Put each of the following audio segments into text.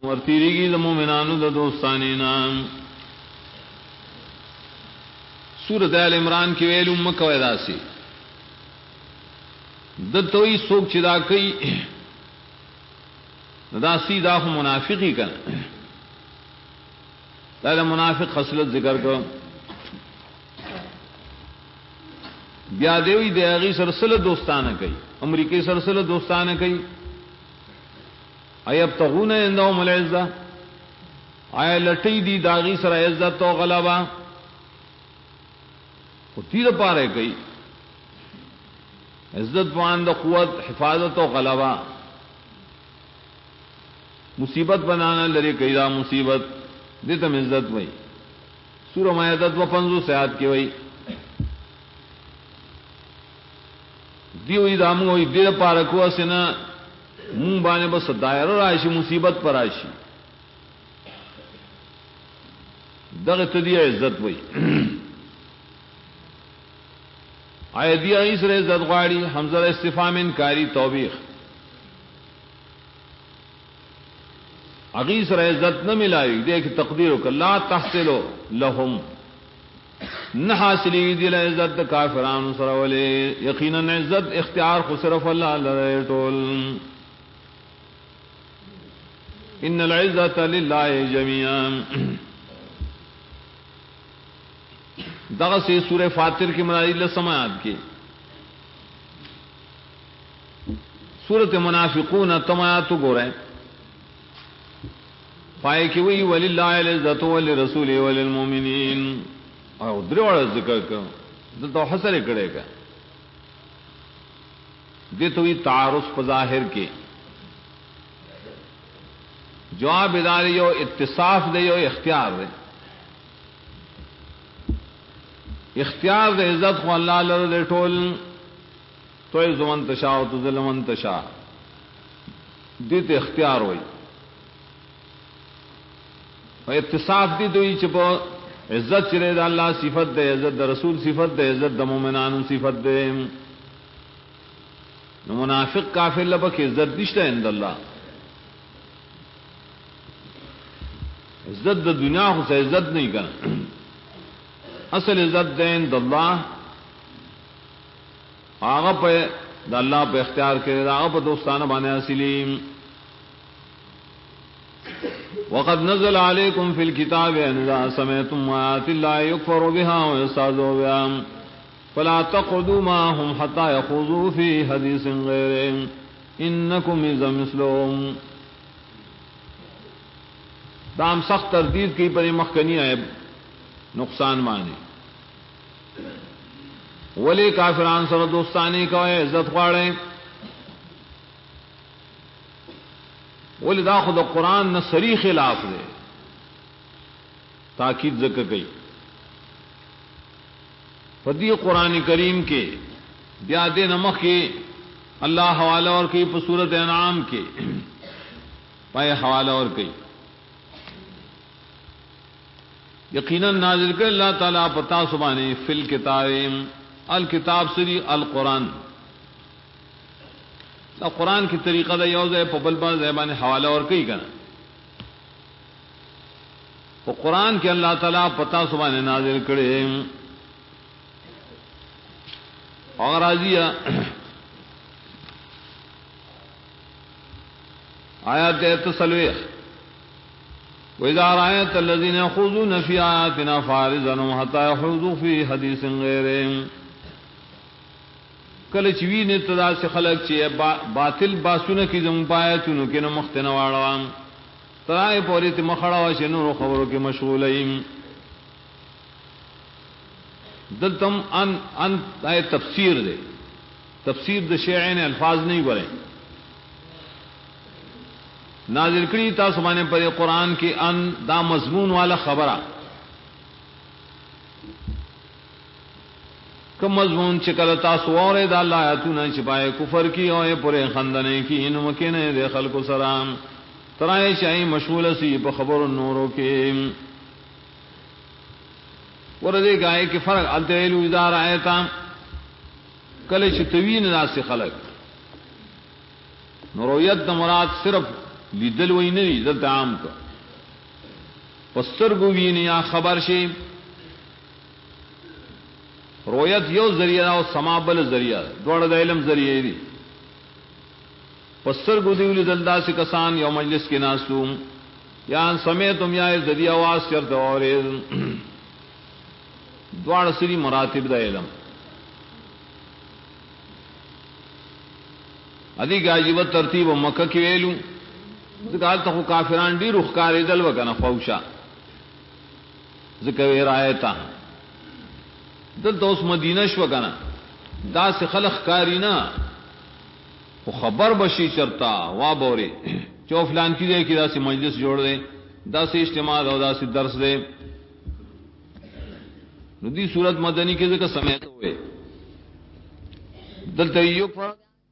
ورتیریگی دا مومنانو دا دوستانینا. سورۃ آل عمران کی ویل مکہ ویدا سی دتوئی سوک چدا کئی دا سی دا منافقی کن دا منافق خصلت ذکر کرو بیا دیوی دیاغی سرسل دوستانہ کئی امریکی سرسل دوستانہ کئی ایبتغون عندهم العزہ آیا لٹی دی داغی سر عزت و غلبہ تیر پارے گئی عزت پاند قوت حفاظت و غلبہ مصیبت بنانا لڑے کئی دا مصیبت دیتم عزت وئی سورہ مائدہ 55 آیات کی وئی دیوئی دامو وئی دیر پارکو سنا منہ بانے بس دائر راشی مصیبت پر راشی دغت دیا عزت وئی آئے دیا عیسر عزت غاڑی حمزہ استفہام انکاری توبیخ اغیسر عزت نہ ملائی دیکھ تقدیرو کہ لا تحصلو لہم نہ حاصلی دل عزت کافران سرولے یقیناً عزت اختیار خو صرف اللہ لرے ٹول ان العزت للہ جميعا. دغه سے سورہ فاتر کی منازل سماعت کی سورۃ منافقون تمایات گورے پائے کہ وہی وللہ العزت ولرسول وللمؤمنین اور دروڑ ذکر کر تو حسر کرے گا دے تو یہ تعارف بظاہر کے جواب اداری ہو اتصاف دے ہو اختیار دے اختیار دے عزت کو اللہ لرے ٹول تو عزم تشاء تو ظلم تشاء دیت اختیار ہوئی اور اتصاف دی تو یہ چپو عزت چرے دا اللہ صفت دے عزت دا رسول صفت دے عزت دا مومنان صفت دے منافق کافر لبک عزت نشتہ عند اللہ عزت دا دنیا خو سے عزت نہیں کرنا اصل عزت دے عند اللہ آغا پہ دا اللہ پہ اختیار کرے آغا پہ دوستانہ بانے حاصلیم. وقد نزل علیکم فی الکتاب ان اذا سمعتم آیات اللہ یکفر بها ویستہزؤ بها فلا تقعدوا معهم حتى يخوضوا في حدیث غیرہ انکم اذا مثلهم. دام سخت تردید کی پر مخکنی ہے نقصان مانے ولی کافران سر دوستانی کا عزت خواڑے ولی دا خود قرآن نہ سری خلاف دے تاکید ذکر گئی فدی قرآن کریم کے بیاد نمک کے اللہ حوالہ اور کی صورت انعام کے پائے حوالہ اور کی یقیناً نازل کر اللہ تعالیٰ پتا سبحانہ فی الکتاب الکتاب سری القرآن قرآن کی طریقہ دا یوز ہے پبل بار زیبان حوالہ اور کئی کنا وہ قرآن کے اللہ تعالیٰ پتا سبحانہ نازل کرے اور آجیہ آیات تسلویخ وَإِذَا رَأَيْتَ الَّذِينَ يَخُوضُونَ فِي آيَاتِنَا فَأَعْرِضْ حَتَّى يَخُوضُوا فِي حَدِيثٍ غَيْرِهِ. کل چوی نے تدا سے خلق چیئے باطل باسونا کی زمون پایتونو کی نمخت نواروام ترائے پوریت مخڑا وشے نور خبروں کی مشغولیم دلتم ان آئے تفسیر دے تفسیر دے شیعین الفاظ نہیں گورے نازل کری تا سبحانے پر قرآن کی ان دا مضمون والا خبرہ کم مضمون چکل تاسو اور دا اللہ آیاتونا چپائے کفر کی اوے پورے خندنے کی انو مکینے دے خلق و سلام ترائے شاہی مشغول سی پا خبر النورو کے وردے گائے کہ فرق التویلو ادار آیتا کل چتوین ناس خلق نرویت مراد صرف لیدل وی نه لیدل عام کا پسترګو ویني یا خبر شي رؤیت یو ذریعہ او سما بل ذریعہ دوړ د علم ذریعہ دي پسترګو دی لیدل داسې کسان یو مجلس کې ناسوم یا سمیتم یا ذریعہ واس چرته اورې دوړ سری مراتب د علم ادي غاجیو ترتیب مکه کې ویلو ځکه ته کافران ډیر وښکارې دل وکنه فوشا ذکر رایتا دل دوس مدینہ شو کنه دا سے خلق کارینا خو خبر بشی چرتا وا بورے چو فلان کی دے کہ دا سے مجلس جوڑ دے دا سے اجتماع او دا سے درس دے ندی صورت مدنی کے ذکر سمیت ہوئے دل تیو پر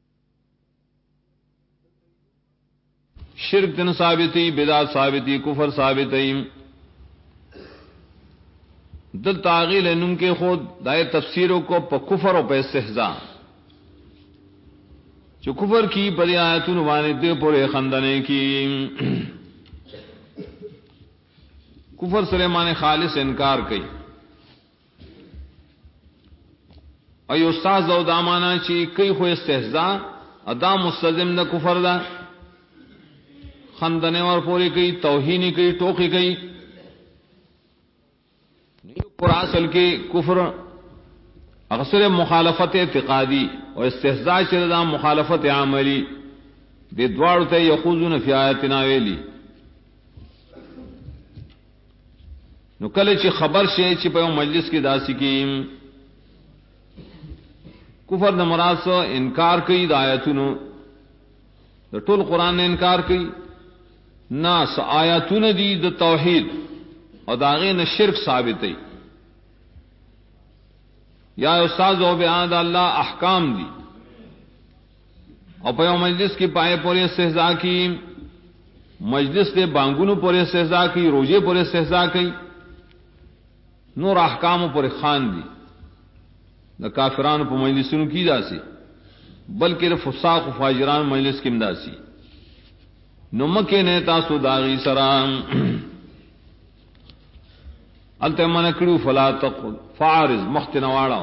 شرک تن ثابتی بدعت ثابتی کفر ثابتی دل تعغیل انم کے خود دائے تفسیروں کو پا کفر و پا استحزاء جو کفر کی پدی آیتون وانے دے پورے خندنے کی کفر سلیمان خالص انکار کی ایو استاذ او دامانا چی کئی خو استحزاء ادا مستلزم دا کفر دا خندنے اور پوری کئی توہینی کئی ٹوکی کئی پر اصل کے کفر اکثر مخالفت اعتقادی اور استحزاء چردا مخالفت عملی دے دوار تے یخوضون فی آیاتنا ویلی نو کله چې خبر شي چې په مجلس کې داسي کې کفر د مراد سو انکار کوي د آیاتونو د ټول قران نه انکار کوي ناس آیاتونه دي د توحید او داغه نه شرک ثابتې یا استاد او بیان اللہ احکام دی اور پیو مجلس کی پائے پورے استحضاء کی مجلس دے بانگونو پورے استحضاء کی روزے پورے استحضاء کی نور احکام پورے خان دی نہ کافران پر مجلسوں کی داسی بلکہ فساق و فاجران مجلس کی امداسی نمکے نے تاسو داغی سرام التمن کړو فلا تقل فارز مختنواړه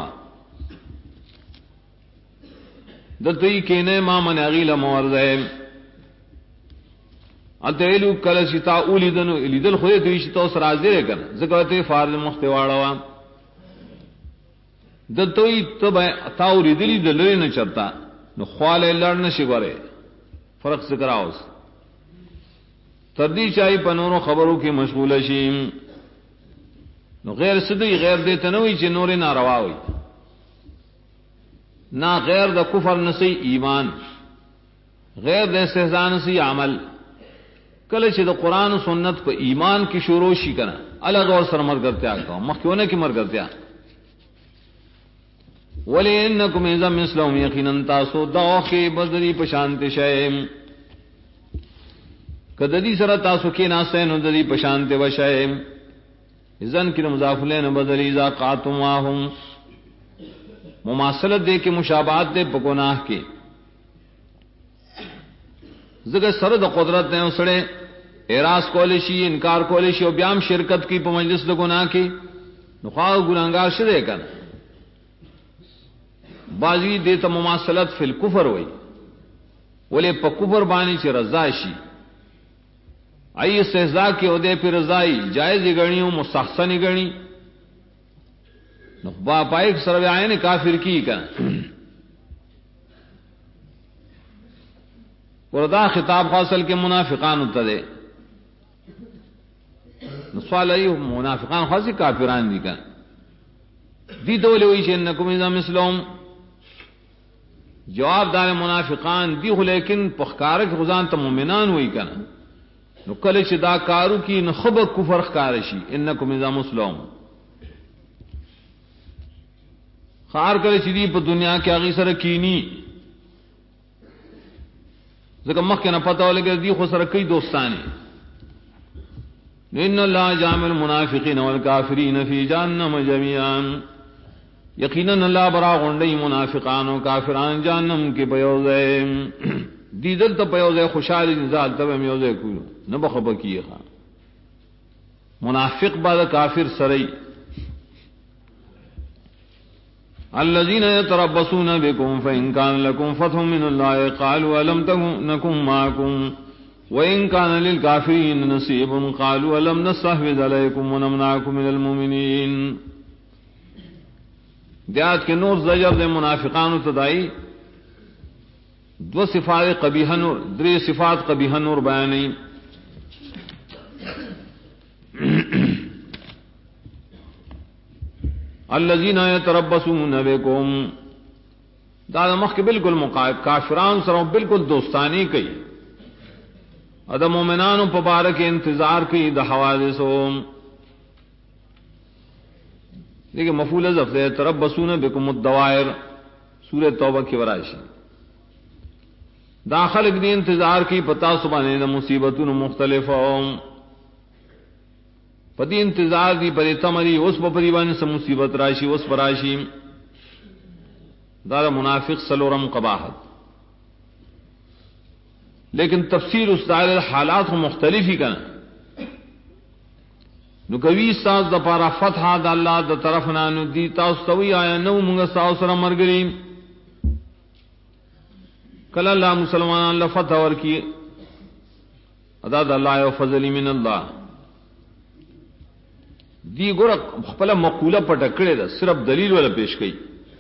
دته کینه ما من غیل مورزه اتهلو کله شتا اولیدنو لیدل خو دې شتا سره حاضر کنه زګوته فارز مختواړه دته ته تاو لیدلی دلری نه چرتا نو خواله لړ نشي غره فرق ذکر اوس تردی چای پنورو خبرو کې مشغوله شي نو غیر صدی غیر دیتا نوی چی نور ناروا ہوئی نہ غیر دا کفر نسی ایمان غیر دا استحزاء نسی عمل کل چی دا قرآن و سنت پا ایمان کی شروع شی کنا الگ اور سر مرگرتیا کہو مخیونے کی مرگرتیا ولی انکم ایزا مثلهم یقینن تاسو داخی بدری پشانت شائم کددی سر تاسو کی ناسین و ددی پشانت وشائم اذن کی مضافلین بدلی اذا قاتم واہم مماثلت دے کے مشابہت دے پگناہ کے ذکر سرد قدرت نے اسڑے اعراض کولشی انکار کولشی اور بیام شرکت کی پا مجلس دے گناہ کی نخواہ گناہگار شدے کن بازی دیتا مماثلت فی الکفر ہوئی ولی پا کفر بانی چی رضائشی آئی استحضاء کی عہدے پہ رضائی جائز گنی ہوں مستحسن گنی با پائک سروے آئے نے کافر کی کنا وردا خطاب خاصل کے منافقان اتدے سوال ای منافقان خاصی کافران دی کنا دی دولی ہوئی چھے انکم اذا مثلهم جواب دار منافقان دی ہو لیکن پخکارک غزان تا مومنان ہوئی کنا نو کله چې دا کارو کی نو خب کفر ښکار شي انکم اذا مسلم خار کله چې دی په دنیا کې هغه سره کینی ځکه مخکې نه پته ولګي دی خو سره کوي دوستانه ان الله جامع المنافقین والکافرین فی جهنم جميعا یقینا اللہ برا غنڈی منافقان و کافران جہنم کے بیوزے دیدل ته په یو ځای خوشاله دي ځال ته یو ځای کو نه بخبه کیږي منافق بعد کافر سری الذين يتربصون بكم فإن كان لكم فتح من الله قالوا ألم نكن معكم وإن كان للكافرين نصيب قالوا ألم نستحوذ عليكم ونمنعكم من المؤمنين. دیات کے نور زجر دے منافقان تدائی دو صفات قبیح نور دری صفات قبیح نور بیانی الذين يتربصون بكم دا مخ بالکل مقابل کافران سره بالکل دوستانی کئی ادم مومنانو مبارک انتظار کی د حوادثو دیکھیں مفعول ظرف ہے تربصون بكم الدوائر سورہ توبہ کی ورائشی داخل دی انتظار کی پتا سبحانہ نے مصیبتوں مختلفوں پتی انتظار دی پری تمری اس پریوان سے مصیبت راشی اس پراشی دار منافق سلورم قباحت لیکن تفسیر اس دائر حالات کو مختلف ہی کرنا نو کوي ساز د پارا فتح د الله د طرف نه نو دي تاسو ته وی آیا نو موږ تاسو سره مرګري کله الله مسلمانان له فتح ورکی ادا د الله او فضل من الله دی ګور خپل مقوله پټ کړی دا صرف دلیل ولا پیش کړي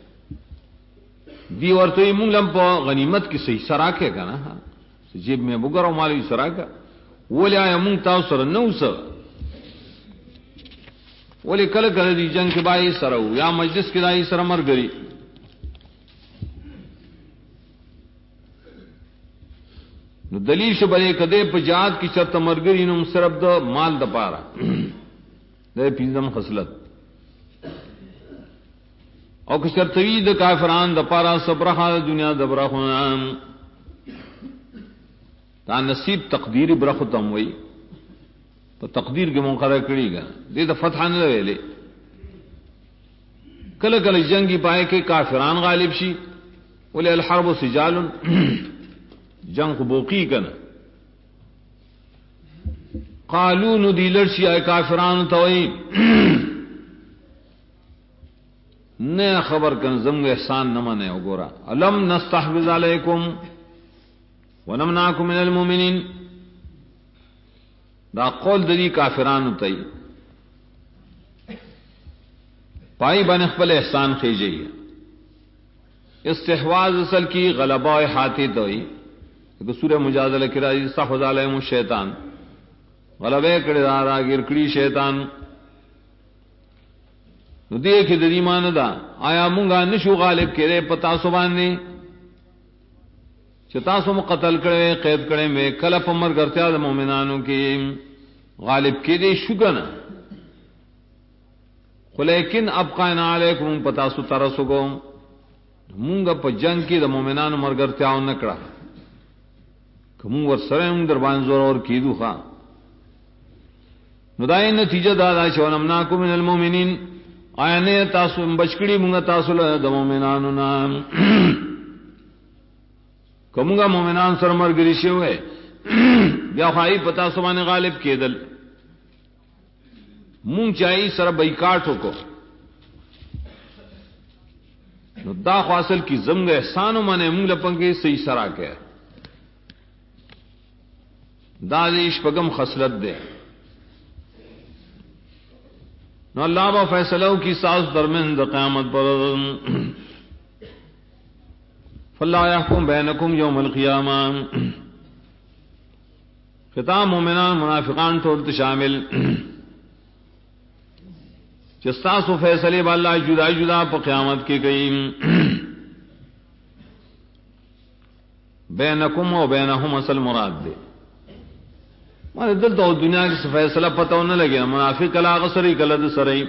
دی ورته موږ لم په غنیمت کې صحیح سراکه کنه جیب میں بګرو مالی سراکه ولیا موږ تاسو سره نو سره ولی کل کل دی جنگ کے بائی سرو یا مجلس کے دائی سر مر گری نو دلیل شبرے کدے پجاد کی شرط مرگری نم صرف دا مال دا پارا دے پیزم خصلت او کہ شرطوی دا کافران دا پارا سبرخا دا دنیا دا برخونام تا نصیب تقدیری برخوتم وئی تو تقدیر کے مقرر کری گا دے تو فتح نہ ویلے کل کل جنگی پائے کے کافران غالب شی بولے الحرب سجال جنگ کو بوقی کن قالون دی لڑشی آئے کافران توئی نیا خبر کن زمگ احسان نمانے ہو گورا علم نستحوذ علیکم ونمنعکم من المؤمنین دا قول دلی کافران تئی پائی بن خپل احسان خیجی استحواذ اصل کی غلبہ ہاتھی توئی کہ سورہ مجادلہ کی راضی استحوذ علیہم الشیطان غلبے کڑے دارا گرکڑی شیطان نو دیکھ دلی مان دا آیا مونگا نشو غالب کرے پتا سبان نے چتاسو قتل کرے قید کرے میں کلپ عمر کرتے دا مومنانوں کی غالب کے دے شگن لیکن اب قائنا علیکم پتاسو ترسو گو مونگا پا جنگ کی دا مومنانوں مر کرتے آؤ نکڑا کہ مونگ ور سرم دربان زور اور کی دو خواہ ندائی نتیجہ دادا چونمناکم من المومنین آیا نے تاسو بچکڑی مونگا تاسو دا مومنانوں نام کمونگا مومنان سر مر گریشے ہوئے بیا خواہی پتا سبانے غالب کے دل مونگ چاہی سر بیکاٹو کو نو دا خواصل کی زمگ احسانو مانے مونگ لپنگے صحیح سرا کے دا دیش پگم خسلت دے نو اللہ با فیصلوں کی ساز درمن دا قیامت پر فاللہ یحکم بینکم یوم القیامہ خطاب مومنان منافقان ٹولت شامل چستاسو فیصلے باللہ جدا جدا پا قیامت کی گئی بینکم و بینہم اصل مراد دے مانے دل تو دنیا کی فیصلہ پتہ نہ لگے منافق کلا غسری کلد سرئی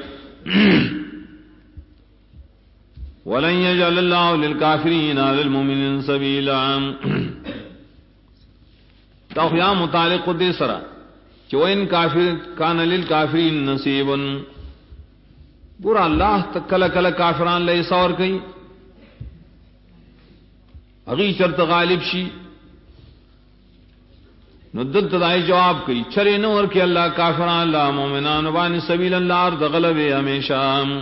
وَلَنْ يَجْعَلَ اللَّهُ لِلْكَافِرِينَ عَلَى الْمُؤْمِنِينَ سَبِيلًا تو یہاں متعلق دے سرا کہ وَإِنْ كَانَ لِلْكَافِرِينَ نَصِيبٌ پورا اللہ تکل کل کافران لے سور کئی اگی شرط غالب شی نو دلت دائی جواب کی چرے نور کی اللہ کافران اللہ مومنان بانی سبیل اللہ ارد غلب ہمیشہ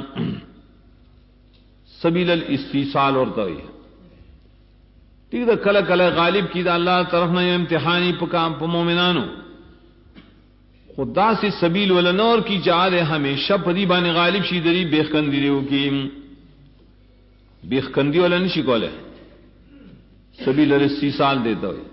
سبیل الاستیصال اور توی ٹھیک دا کل کل غالب کی دا اللہ طرف نہ امتحانی پکام پا مومنانو خدا سے سبیل ولنور کی جعل ہمیشہ پدی بانی غالب شی دری بیخکندی دیو کی بیخکندی والا نشی کولے سبیل الاستیصال دیتا ہوئی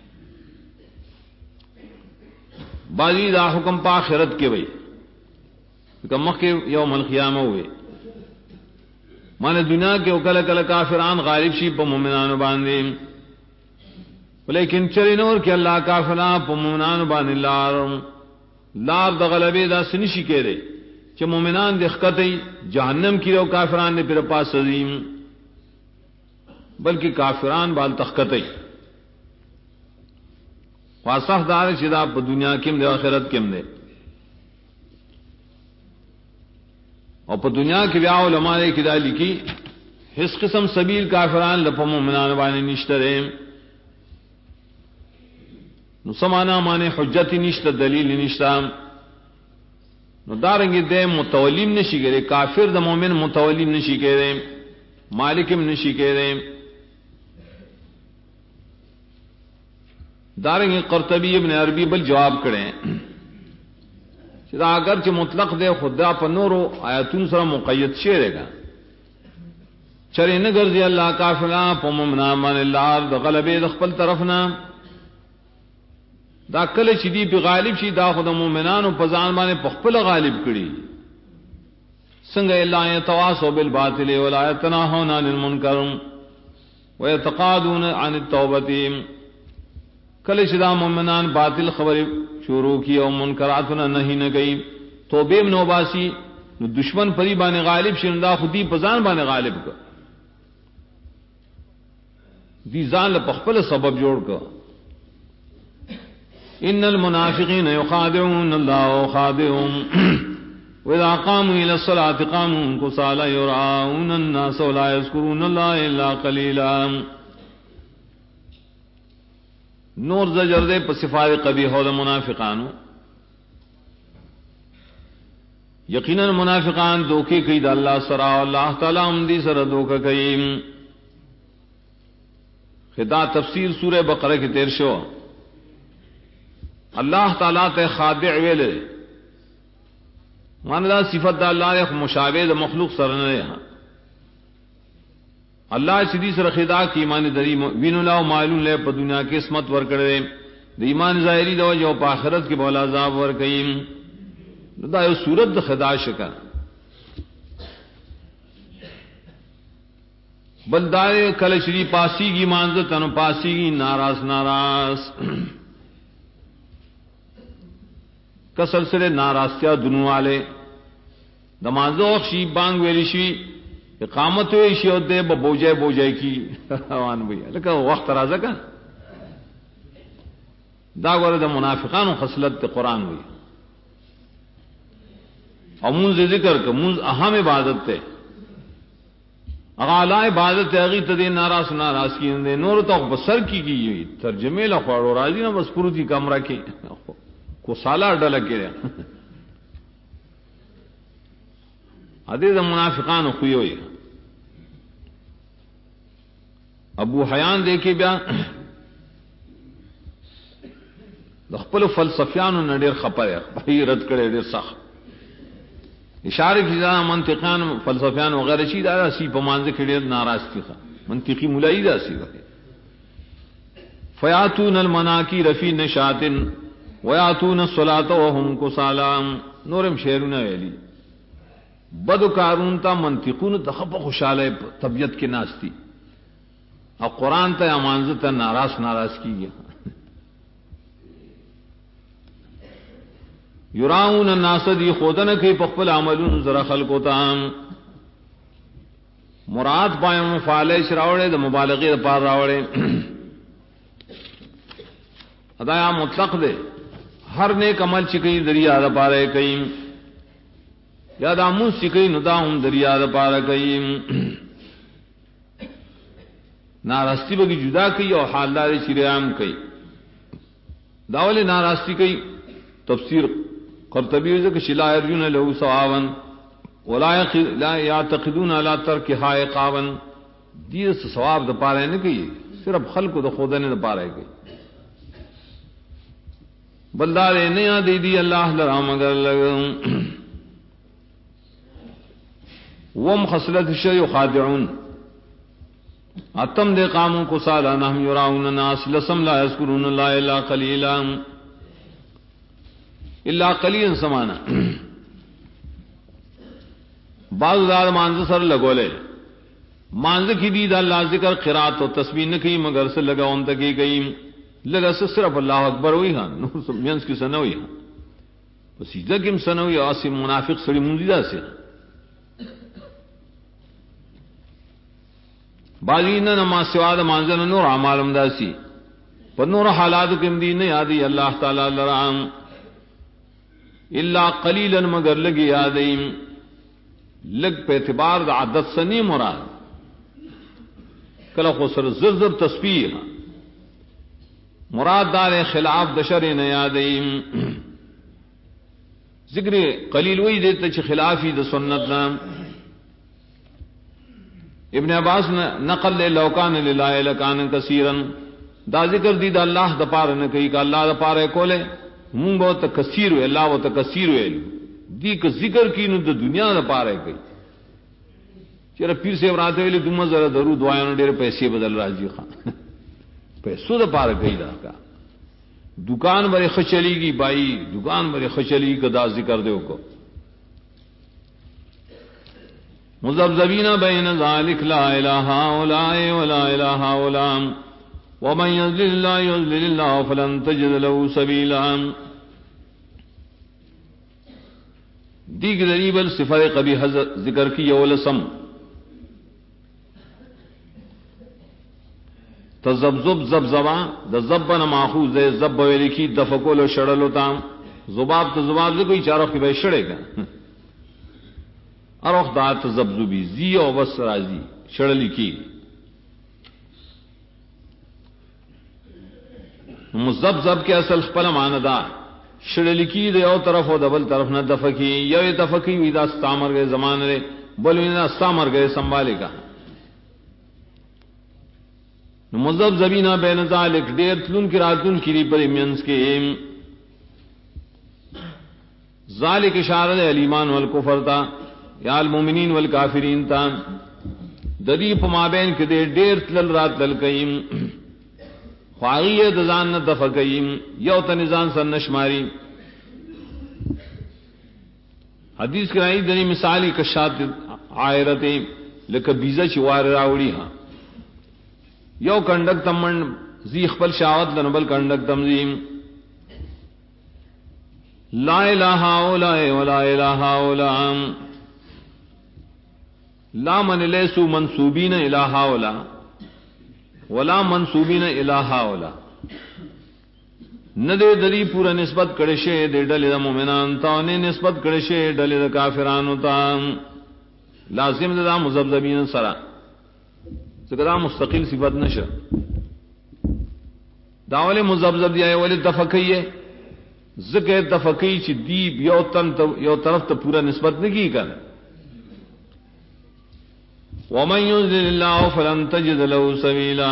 بازی دا حکم پا آخرت کے وئی مخ کے یوم القیامہ ہوئے مانے دنیا کے اکل اکل کافران غالب شی پا مومنان باندے لیکن چرینور کہ اللہ کافران پا مومنان باندے لار دا غلبے دا سنشی کے رے چا مومنان دخکتی جہنم کی رو کافران نے پھر پاس عظیم بلکہ کافران بال تخکتی واسخ دار چدا پا دنیا کم دے آخرت کم دے اور پا دنیا کی بیا علماء نے کدا لکی اس قسم سبیل کافران لپا مومنان بانے نشترے نو سمانا مانے حجت نشت دلیل نشتا نو دارنگی دے متولیم نشی کرے کافر دا مومن متولیم نشی کرے مالکم نشی کرے دارنگی قرطبی ابن عربی بل جواب کریں چرا اگرچہ مطلق دے خدا پر نورو آیاتون سر مقید شیرے گا چرے نگر دی اللہ کافلا پا ممنا من اللہ دا غلبے دخپل طرفنا دا کل چی پی غالب شی دا خود مومنانو پزان بانے پخپل غالب کری سنگ اللہ یتواسو بالباطل ولا یتناہون عن المنکر ویتقادون عن التوبتیم کل چدا مومنان باطل خبر شروع کی او منکراتنا نہیں نہ گئی توبے میں نوباسی دشمن پری بانے غالب شندا خودی پزان بانے غالب کا دی زان لپخپل سبب جوڑ کا ان المنافقین یخادعون اللہ وخادعهم واذا قاموا الى الصلاة قاموا كسالى يراءون الناس ولا يذكرون الله الا قليلا نور زجر دے پس صفات قبیح ہو دا منافقانو یقیناً منافقان دھوکے کئی دا اللہ سرا اللہ تعالی امدی سر دھوکا کئی خدا تفسیر سورہ بقرہ کی تیر شو اللہ تعالی تے خادع ویلے مانا صفت دا اللہ ایک مشابہ دا مخلوق سرنے اللہ سیدھی سر خدا کی ایمان دری وین اللہ معلوم لے پا دنیا کے اسمت ور کرے دا ایمان ظاہری دا جو پا آخرت کے بولا عذاب ور کئیم دا یو صورت دا خدا شکا بلدائے کل شری پاسی گی مانزت انو پاسی گی ناراض ناراض کسر سرے ناراضتیا دنو والے دا مانزو شی بانگ ویلی شی اقامت ہوئی شی دے بوجائے بوجائے کی وان بھیا لیکن وقت رازہ کا دا گورے دا منافقان و خصلت قرآن ہوئی اور منز ذکر کا منز اہم عبادت تے اغالا عبادت اغی تدے ناراض ناراض کی اندے نور تو بسر کی ہوئی ترجمے لخواڑو راضی نا بس پروتی کم رکھے کو سالہ ڈلک کے رہا حدیث منافقان خوئی ہوئی ابو حیان دیکھے بیا خپل فلسفیان و نڈیر خپر ہے رد کرے دیر سخت اشارے کی زیادہ منطقان فلسفیان وغیرہ چیز آیا سی پمانزے کھڑے ناراض کی خواہ منطقی ملائی دا سی وغیرہ فیاتون المناکی رفی نشاتن ویاتون الصلاة وهم کسالام نورم شیرون ویلی بدو کارون تا منطقون تا خپ خوشحال طبیعت کے ناستی اور قرآن تا امانزت تا ناراض ناراض کی گیا یراؤن الناس دی خودن کی پخپل عملون ذرا خلقو تا مراد پائیں مفعلش راوڑے دا مبالغی دا پار راوڑے ادایا مطلق دے ہر نیک عمل چکئی دریا دا پارے کئیم یا دا من سکئی نداہم دریا دا پارا کئیم نارستی بگی جدا کئی اور حالداری چریام کئی داول ناراستی کی تفسیر قرطبی کہ شلا ارجن له ثوابا ولا يعتقدون على تركها عقابا، دیر سے ثواب د پارے نہیں کہ صرف خلق د خود نے پارے کہ بلدار نے دی دی اللہ لرا مگر لگ وم خصلت الشيء خادعون اتم دے قاموں کو سالا نہ یراون الناس لسم لا یذکرون اللہ الا قلیلا الا قلیلا سمانا بعض دار مانز سر لگولے مانز کی دید اللہ ذکر قرات و تسبیح نہ کی مگر سے لگا ان تک گئی لگا سے صرف اللہ اکبر ہوئی ہاں نور مینس کی سنوئی ہاں بس سیدھا کم سنوئی آسی منافق سڑی منزیدہ سے باجی نہ نماز سواد مانزن نور اعمال امداسی پر نور حالات کم دی نہیں یادی اللہ تعالی لرام الا قلیلا مگر لگی یادیم لگ پہ اعتبار دا عدد سنی مراد کلا خسر زرزر تسبیح مراد دار خلاف دشر نیادیم ذکر قلیل وہی دیتا چھ خلافی دا سنت نام ابن عباس نقل لے لوکان للہ لکان کثیرا دا ذکر دی دا اللہ دا پار نہ کہی کہ اللہ دا پار کولے مون بہت کثیر ہوئے اللہ بہت کثیر ہوئے دی کہ ذکر کی نو دا دنیا دا پار کہی چرا پیر سے براتے ہوئے دمہ ذرا درو دعائیں ڈیر پیسے بدل راجی خان پیسو دا پار کہی دا کا دکان بڑے خچلی گی بائی دکان بڑے خچلی کا دا ذکر دے کو مذبذبین بین ذالک لا الہ الا ولا الہ الا ومن یضلل اللہ یضلل اللہ فلن تجد له سبیلا دیگر ریبل صفات قبیح ذکر کی اولسم تذبذب زبزبا د زبن ماخوذ ہے زب ویلی کی دفقول شڑل ہوتا زباب تو زباب سے کوئی چاروں کی بھائی شڑے گا اروخ دا تذبذبی زی او بس راضی شڑلی کی مزبزب کے اصل خپل معنی دا شڑلی کی دے او طرف او دبل طرف نہ دفقی یو دفقی وی دا استامر گئے زمان رے بلو نہ استامر گئے سنبھالے گا مذبذبین بین ذالک دیر تلون کی راتون کی پر مینس کے ذالک اشارہ الایمان والکفر تا یا المومنین والکافرین تا ددی پمابین کے دے دیر تلل رات تل کئیم خواہی دزان نہ دفقیم یو تنزان سن نشماری حدیث کرائی دنی مثالی کشات عائرتی لکہ بیزا چوار راوڑی ہاں یو کنڈک تمن زی خپل شاوت لنبل کنڈک تمزیم لا الہ الا ولا الہ الا لا من لیسو منصوبین الہ الا ولا منصوبین الہ الا ندے دری پورا نسبت کڑشے دے ڈلے دا مومنان تا نے نسبت کڑشے ڈلے دا کافرانو تا لازم دا مذبذبین سرا ذکر مستقل صفت نشر داول مذبذب دیا ولی دفقیے ذکر دفقی چی دیب یو طرف تا پورا نسبت نکی کر ومن یضلل اللہ فلن تجد له سبیلا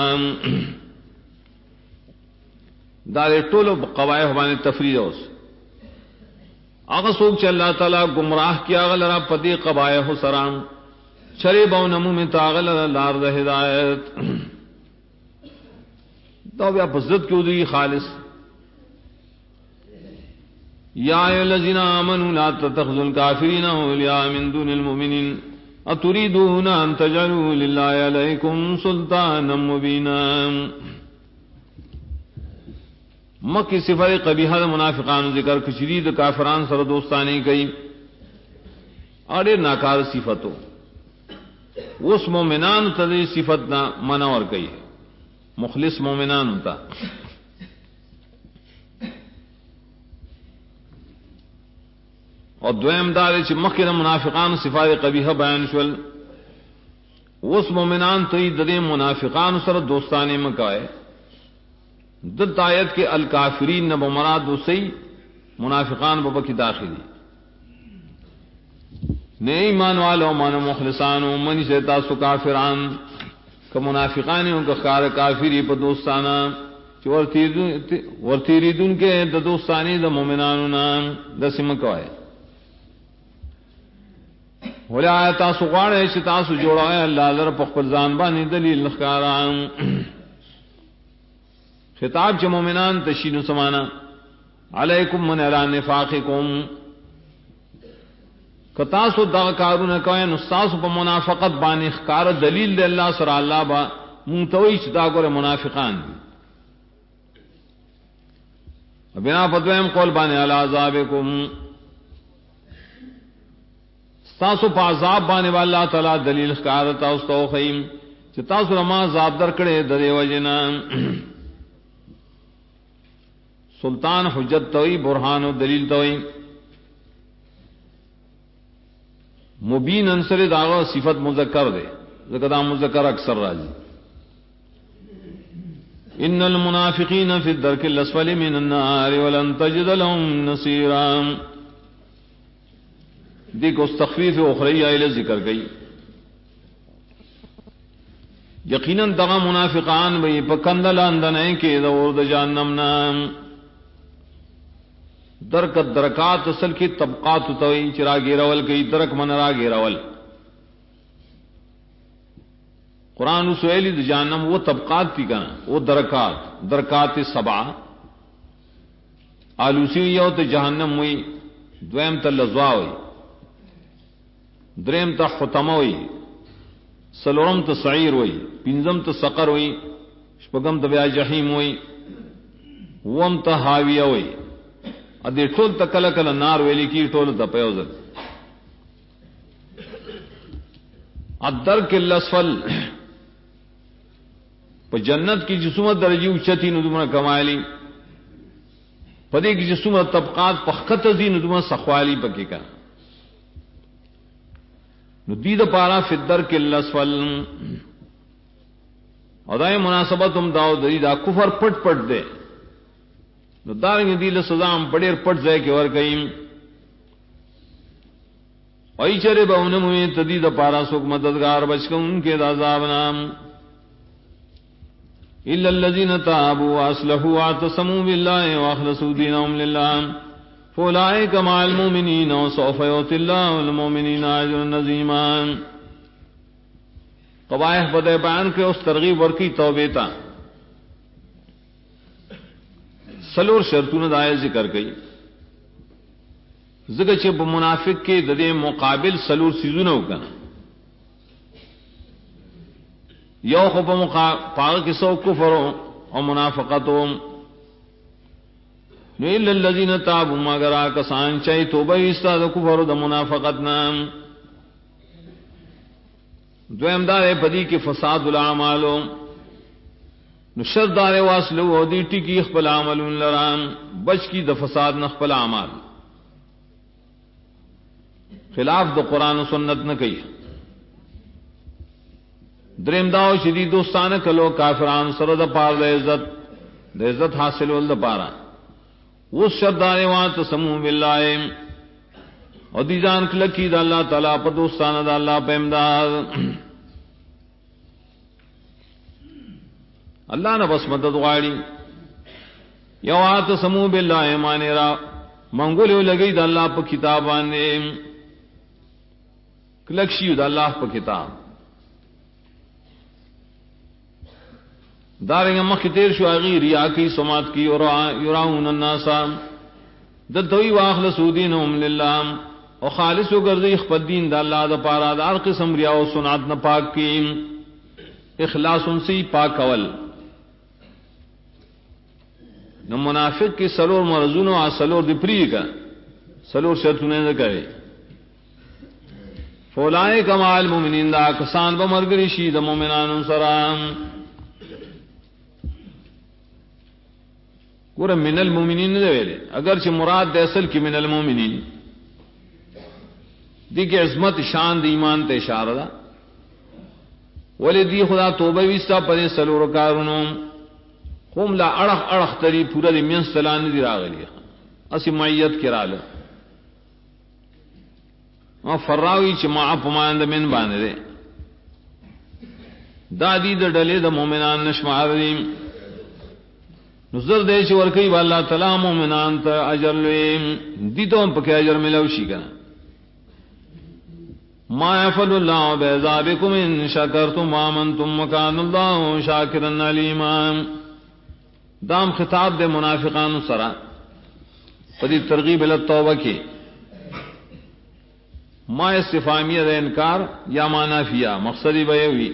دارے ٹولو قوائح بانے تفرید اوس آغا سوک چا اللہ تعالی گمراہ کیا غلرا پدی قبائح سرام چرے باؤ نمو میں تاغل لار دا ہدایت تو بیا پزد کیوں دی خالص یا ایو الذین آمنوا لا تتخذوا الکافرین اولیاء من دون المؤمنین اتریدون ان تجعلوا للہ علیکم سلطانا مبینا مکی صفت قبیحہ منافقان ذکر کشرید کافران سر دوستانی کئی اڑے ناکار صفتوں اس مومنان تدری صفت نہ منور کئی ہے مخلص مومنان ہوتا اور دویم دار چ مخیر منافقان صفات قبیحہ بیان شول اس مومنان تئی ددے منافقان سر دوستانے مکائے دت آیت کے الکافرین نہ مراد وسی منافقان بابا کی داخلی نے ایمان والو مانو مخلصانو من سے تاسو کافران کہ منافقان کا خار کافری پا دوستانا ورتیریدون کے دا دوستانی دا مومنانو نام دا سمکوائے ولی آیا تاسو غاڑے چھ تاسو جوڑائے اللہ لر پخپل زانبانی دلیل نخکاران خطاب چھ مومنان تشینو سمانا علیکم من علا نفاقکم کتاسو دا کارون کوئے نستاسو پا منافقت بانی اخکار دلیل دے اللہ سر اللہ با منتوی چھ دا گورے منافقان دی بنا پدویم قول بانی علا عذابکم ستاسو پا عذاب بانی واللہ تعالی دلیل اخکارتا استو خیم چھ تاسو رما عذاب در کڑے دے وجنا سلطان حجت توئی برہان و دلیل توئی مبین انصر داغا صفت مذکر دے ذکر مذکر اکثر راجی ان المنافقین فی الدرک الاسفل من النار ولن تجد لهم نصیرا دیکھ اس تخفیف اخری آئلہ ذکر گئی یقیناً دغا منافقان بھئی پکندل اندنائیں کہ دور دا جہنم نام درکت درکات اصل کی طبقات توئی چراغی رول کی درک من راگی رول قرآن سویلی د جہنم وہ طبقات تھی کنا وہ درکات سبع آلوسی یو تے جہنم ہوئی دویم تا لزوا ہوئی دریم تا ختمہ ہوئی سلورم تا سعیر ہوئی پنزم تا سقر ہوئی شپگم تا بیا جحیم ہوئی وم تا حاویہ ہوئی ادی ٹول تا کل کل نار ویلی کی ٹول تا پیوزل الدرک الاسفل پا جنت کی جسومت درجی اچتی ندومنا کمالی پدے کی جسومت طبقات پخت دی ندومنا سخوالی پکی کا ندید پارا فی الدرک الاسفل اور دائیں مناسبت ہم داو دری دا کفر پٹ پٹ دے نو دارنگ دیل سزام پڑیر پٹ زائے کے ورکیم اوئی چرے باونم ہوئے تدید پارا سوک مددگار بچکن ان کے دازاب نام الا الذين تابوا واصلحوا واعتصموا بالله واخلصوا دينهم لله فاولئك مع المؤمنين وسوف يؤتي الله المؤمنين اجرا عظيما قبائح بدے بیان کے اس ترغیب ورکی توبہ تا سلور شرطوں دائے ذکر گئی ذکر چھ منافق کے ددے مقابل سلور سیزونه وکنا یو خب پاگ کسو کفر او منافقتو نو الا الذین تابوا مگر کسان چای توبہ استاد کفر د منافقت نام دویم دار بدی کے فساد الاعمال نو شر دار واسلو او دی ٹکی خپل عمل لرام بچ کی د فساد نخپل اعمال خلاف د قران و سنت نہ کئی دریم داو شدید دوستانہ کلو کافران سر د پار د عزت حاصل ول د پارا وہ شردار وان تسمو بالله او دی جان کلکی د اللہ تعالی پر دوستانہ د اللہ پہ امداد اللہ نہ بس مدد غاڑی یو تسمو بالله مانے را منگول لگی د اللہ پر کتابان کلکشی د اللہ پر کتاب دارنگ مخی تیر شو اغی ریا کی سمات کی یراؤن الناسا دلتوی واخلصو دینهم للہ او خالصو گرزی اخپت دین دا اللہ دا پارا دا ار قسم ریا و سنات نپاک کی اخلاص ان سی پاک اول نو منافق کی سلور مرزونو آ سلور دی پری کا سلور شرطونے دا کرے فولائے کمال مومنین دا کسان بمرگری شید مومنان سرام پورا من المومنین نے ویلے اگرچہ مراد دے اصل کی من المومنین دی کہ عظمت شان دی ایمان تے اشارہ دا ولی دی خدا توبہ ویستا پدے سلور کارونو قوم لا اڑخ تری پورا دی من سلان دی راغلی اسی معیت کرال ما فراوی چې ما اپمان د من باندې دادی د ډلې د مؤمنان نشماریم نظر دے چې ورکی والله تعالی مؤمنان ته اجر لوي دي ته په کې اجر ملو شي کنه ما يفعل الله بعذابكم ان شكرتم وآمنتم وكان الله شاكرا عليما دام خطاب دے منافقان سرا پدی ترغیب ال توبہ کی ما استفهامیہ دے انکار یا ما نافیہ مقصدی بیوی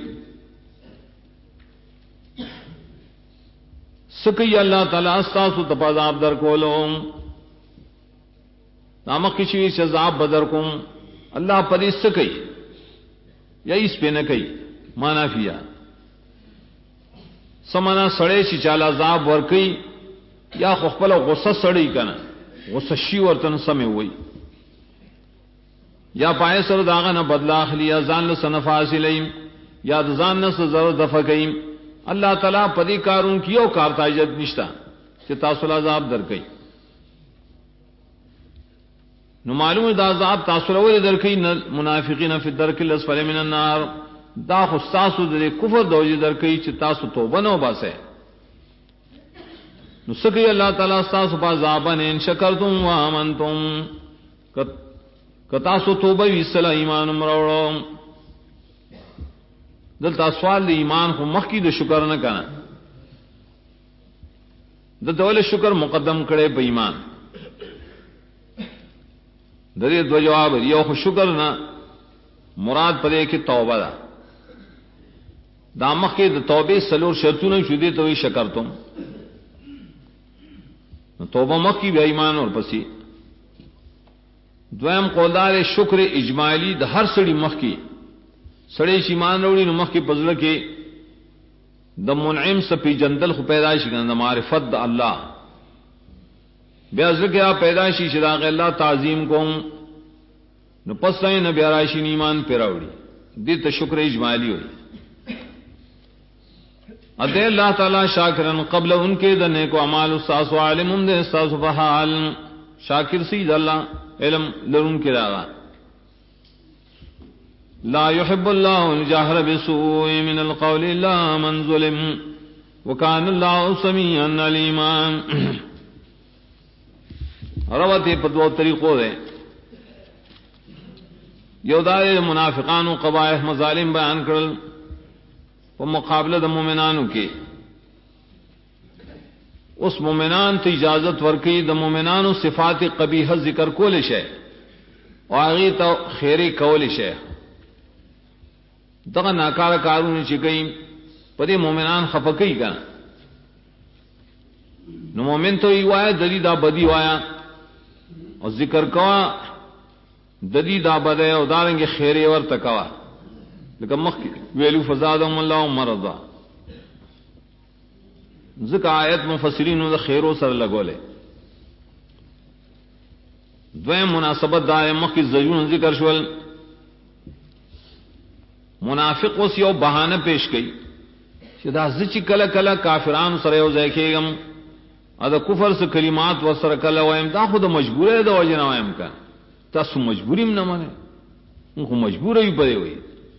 سکی اللہ تعالی استاسو تپازاب در کولوم نامک کشوی شزاب بدر کم اللہ پدی سکی یا اس پہ نہ کئی مانا فیا سمانا سڑے چی چالا عذاب ورکی یا خپل غصہ سڑی کنا غصہ شی ورتن سمے ہوئی یا پائے سر داغا نہ بدلا اخلی یا زان لسنفا حاصلیم یا زان نہ زر دفع کئیم اللہ تعالیٰ پدی کارون کیو کارتا اجد نشتا کہ تاثل عذاب در کئی نو معلوم دا عذاب تاثل اول در کئی منافقین فی الدرک الاسفل من النار دا خستاسو در کفر دوجی در کئی چی تاسو توبہ نو باسے نو سکی اللہ تعالیٰ استاسو پا عذابن ان شکرتم و آمنتم کتاسو توبہ ویسلا ایمان مروڑو دلتا سوال دی ایمان خو مخی د شکر نہ کنا دلتا ول شکر مقدم کرے پہ ایمان دری دو جواب یو خو شکر نہ مراد پدے کہ توبہ دا دامخ کے توبے سلور شرطوں شدے تو ہی شکر تم توبہ مخ کی بے ایمان اور پسی دویم قولدار شکر اجمالی د ہر سڑی مخ کی سڑے شیمان روڑی نمخ کی پزل کے د منعم سپی جندل خو پیدائش کنا د معرفت د اللہ بے ازل کیا پیدائشی شراغ اللہ تعظیم کو نو پس نہ بیارائشی ایمان پیراوڑی دی تو شکر اجمالی ہوئی ادے اللہ تعالی شاکرن قبل ان کے دنے کو اعمال استاذ عالم دے استاذ بحال شاکر سید اللہ علم لرن کے راغا لا يحب الله الجهر بسوء من القول الا من ظلم وكان الله سميعا عليما روتے پدو طریقوں دے یودائے منافقان و قبائح مظالم بیان کرل و مقابلہ د مومنانو کے اس مومنان تی اجازت ورکی د مومنانو صفات قبیحہ ذکر کولش ہے واغی تو خیری کولش ہے دغه ناکار کارونه چې کوي په دې مؤمنان خفقې کا نو مومن ته یوایا دلی دا بدی وایا او ذکر کوا دلی دا بده او دارنګ خیره ور تکوا لکه مخ ویلو فزادهم الله مرضا ذکر آیت مفسرین د خیرو سره لګولې دویم مناسبت دا مخ کی زجون ذکر شول منافق اس یو بہانہ پیش گئی شدا زچ کلا کلا کافران سره یو ځای کېږم ادا کفر سے کلمات و سره کلا وایم دا خود مجبور ہے دا وجنا وایم کا تاسو مجبوریم نه مانه خو مجبور وي پدې وي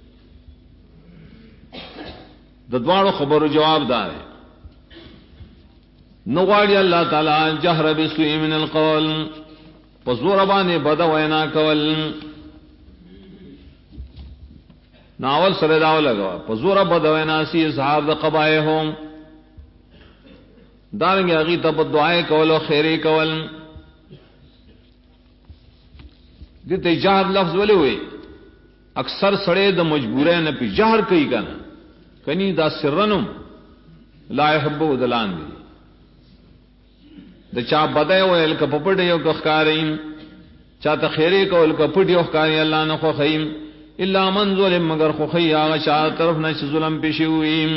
د دوړو خبرو جواب دار نو غواړي الله تعالی جهر بسوء من القول پزور باندې بد وینا کول ناول سره داو لگا پزور بدوینا سی اظہار د قبائح هم دارنګ هغه ته دعای کول او خیره کول دې ته جهر لفظ ولې وي اکثر سړی د مجبورې نه په جهر کوي کنه کني دا سرنم لا يحب دلان دي د چا بدای ویل ک پپټ یو کخکارین چا ته خیره کول ک پټ یو ښکاری الله نه خو خیم الا من ظلم مگر خو خی آغا شاہ طرف نہ ظلم پیشی ہوئی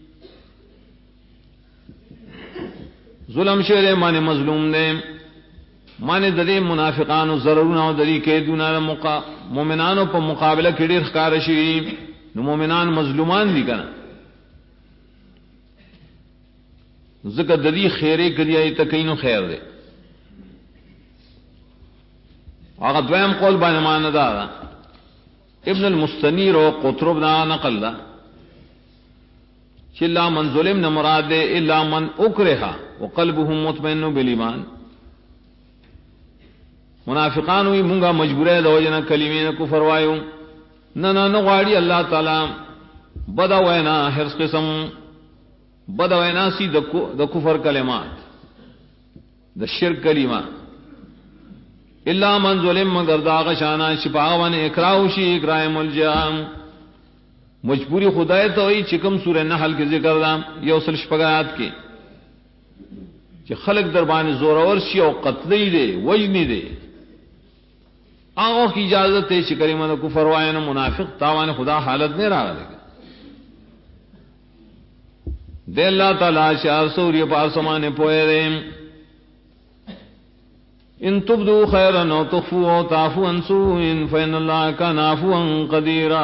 ظلم شعر مانے مظلوم دے مانے ددے منافقان و ضرورنا و دری کے دونا مومنانوں پا مقابلہ کڑیر خکارشی نو مومنان مظلومان دی کنا ذکر ددی خیرے کریے تکینو خیر دے اگر دویم قول باندې مان دا ابن المستنیر و قطرب نا نقل دا چلا من ظلم نہ مراد دے الا من اکرہا وقلبه مطمئن بالایمان منافقان وی مونگا مجبورے دو جنا کلمین کفر وایو نہ غاڑی اللہ تعالی بدا وینا حرص قسم بدا وینا سی د کفر کلمات د شرک کلمات الا من ظلم مگر داغ شانہ شپاون اکراہ شی اکراہ ملجام مجبوری خدای تو وی چکم سورہ نحل کے ذکر دا یوصل شپگات کی کہ خلق دربان زور اور شی او قتلی دے وجنی دے آغا کی اجازت ہے شکری من کفر وائن منافق تاوان خدا حالت نہیں رہا لے دے اللہ تعالی شار سوری پاسمان پوئے دے ان تبدو خیرا او تخفوا او تعفوا عن سوء فإن الله كان عفوا قديرا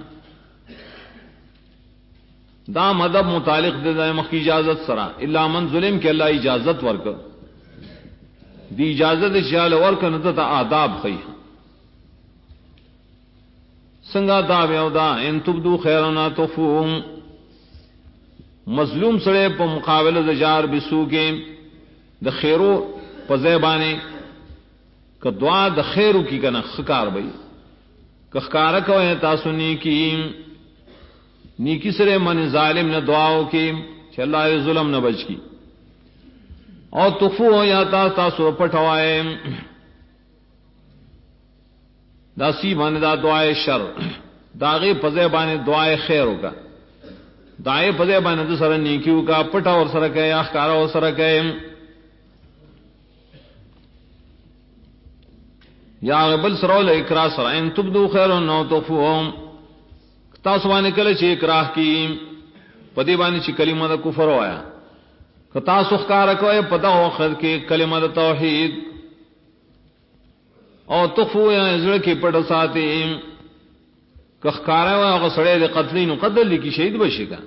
دا مدب متعلق دے مخ کی اجازت سرا الا من ظلم کے اللہ اجازت ورک دی اجازت شال ورک نتا آداب خی سنگا داب دا ان تبدو خیرا او تخفوا مظلوم سڑے پا مقابل دجار بسو کے دا خیرو پا زیبانے کہ دعا دا خیرو کی کنا خکار بھئی کہ خکارکو ہے تاسو نیکی سرے من ظالم نہ دعاو کی چھ اللہ ظلم نہ بچ کی اور تخفو ہو یا تاسو پٹھوائے دا سی من دا دعائے شر داغی پا زیبانے دعائے خیرو کا دائے پدے باندې سره نیکیو کا پټا اور سره کې یا ښکارا اور سره کې یا بل سره له اکراه سره ان تبدو خیر نو تخفوهم تاسو باندې کله چې اکراه کی پدې باندې چې کلمه د کفر وایا کتا سخکار کوي پتا وخت کې کلمه د توحید او تخفو یا زړه کې پټ ساتي کخکارا و سڑے دے قتلین قتل لکی شہید بشی کا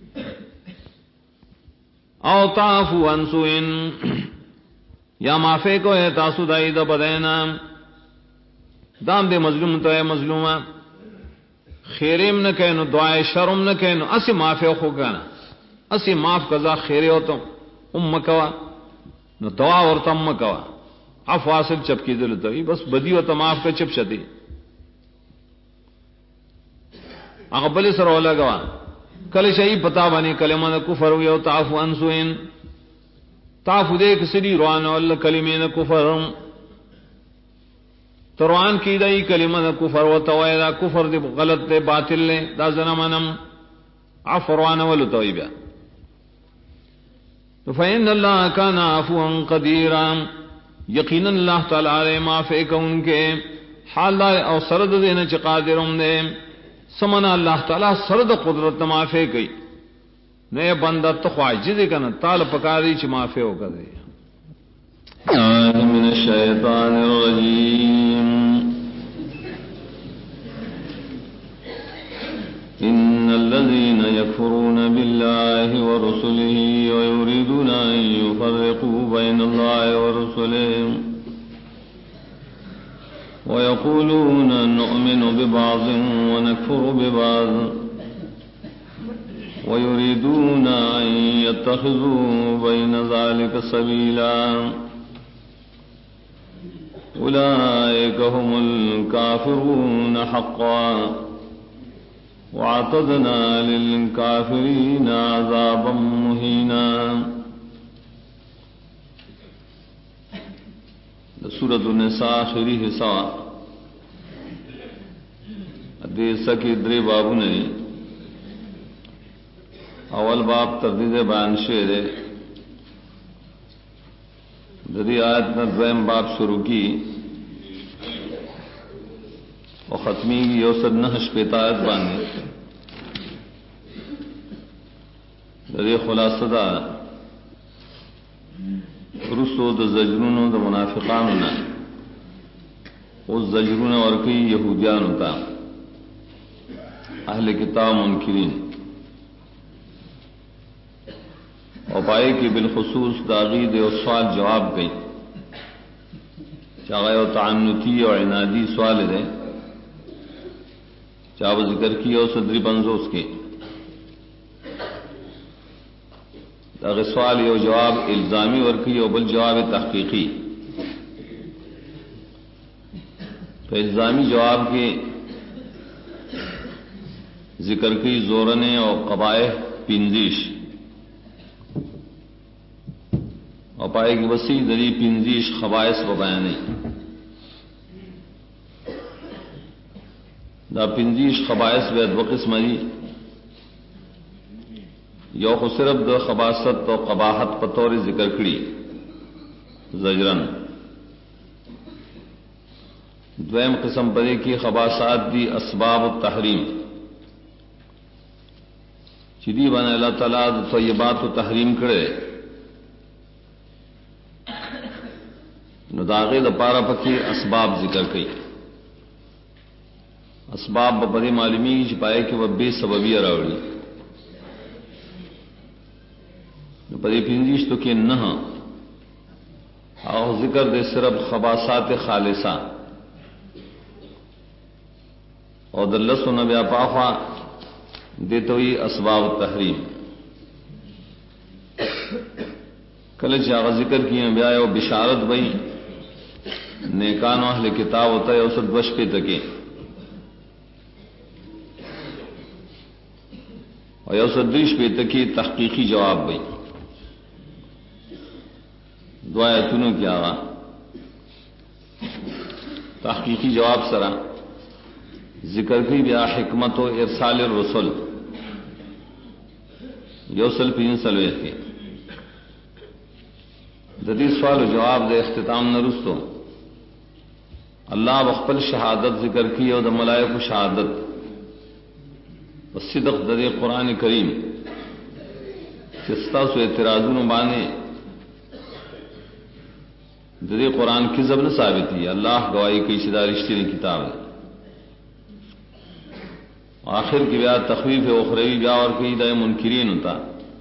او تعفو عن سوء یا معافی کو ہے تاسو دائی دا بدینا دام دے مظلوم تو ہے مظلومہ خیریم نہ کہنو دعائے شرم نہ کہنو اسی معافی خو کہنا اسی معاف کذا خیرے ہو تو مکوا نو دعا اور تم مکوا عفو حاصل چپکی دلتا بس بدی و تماف کا چپ شدی اقبل سر اولا گوا کل شئی پتا بانی کلمہ کفر ویو تعفو عن سوء تعفو دے کسری روان ولا کلمین کفر تروان کی دئی کلمہ کفر و تویدا کفر دے غلط دے باطل لے دا زنمنم عفروان ولو تویبا فإن اللہ کان عفوا قدیرا یقینا اللہ تعالی علیہ معافی کون کے حال او سرد دینا چی قادرم دے سمنا اللہ تعالیٰ سرد قدرت معافی کی نئے بندہ تو خواجی دے کنا تال پکاری چی معافی ہو کر دے من الشیطان الرجیم ان الذين يكفرون بالله ورسله ويريدون ان يفرقوا بين الله ورسله ويقولون نؤمن ببعض ونكفر ببعض ويريدون أن يتخذوا بين ذلك سبيلا أولئك هم الكافرون حقا واعتدنا للكافرين عذابا مهينا. سورۃ النساء آخری حصہ دیسا کی درے بابو نے اول باب تردید بیان شعر دری آیت نے دویم باب شروع کی اور ختمی کی یوسد نحش پیتایت بانی دری خلاصہ دا رسو د زجرونو د منافقانو نه او زجرونه ورکی یهودیانو ته اهل کتاب منکرین اور پائے کہ بالخصوص داغید و سوال جواب گئی چاہے وہ تعنتی اور عنادی سوال ہے چاہے وہ ذکر کی اور صدری بنزوس کے اگر سوال یہ جواب الزامی ورکی اور بل جواب تحقیقی تو الزامی جواب کے ذکر کی زورنے اور قبائح پنزیش اور پائے کی وسیع دری پنزیش خبائث و بیانی دا پنزیش خبائث وید وقسم دی یو خو صرف د خباست و قباحت پطور ذکر کری زجرن دویم قسم پدے کی خباسات دی اسباب التحریم چیدی بنا اللہ تعالیٰ طیبات و تحریم کرے نداغے دا پارا پکی اسباب ذکر کئی اسباب بپدے معلومی چھپائے کہ وہ بے سببی راوڑی پدے پنجیش تو کہ نہ اور ذکر دے صرف خباسات خالصہ اور دلس و نبیا پاخا دیتے ہوئی اسباب التحریم کلچ آغا ذکر کی نبیا و بشارت بئی نیکان اہل کتاب ہوتا ہے اسد وش پہ تکے اور اسد دیش پہ تکی تحقیقی جواب بئی دعایتونوں کی آغا تحقیقی جواب سرا ذکر کی بیا حکمت و ارسال الرسل یوسل پین سلوے کے جدی سوال و جواب دے اختتام نرستو اللہ بخپل شہادت ذکر کی اور دا ملائک شہادت صدق دے قرآن کریم چستا سو اعتراضون بانے دے قرآن کی زبن ثابتی اللہ گواہی کی شدہ رشتی نے کتاب ہے آخر کی بیا تخویف اخروی بیا اور کی دائے منکرین ہوتا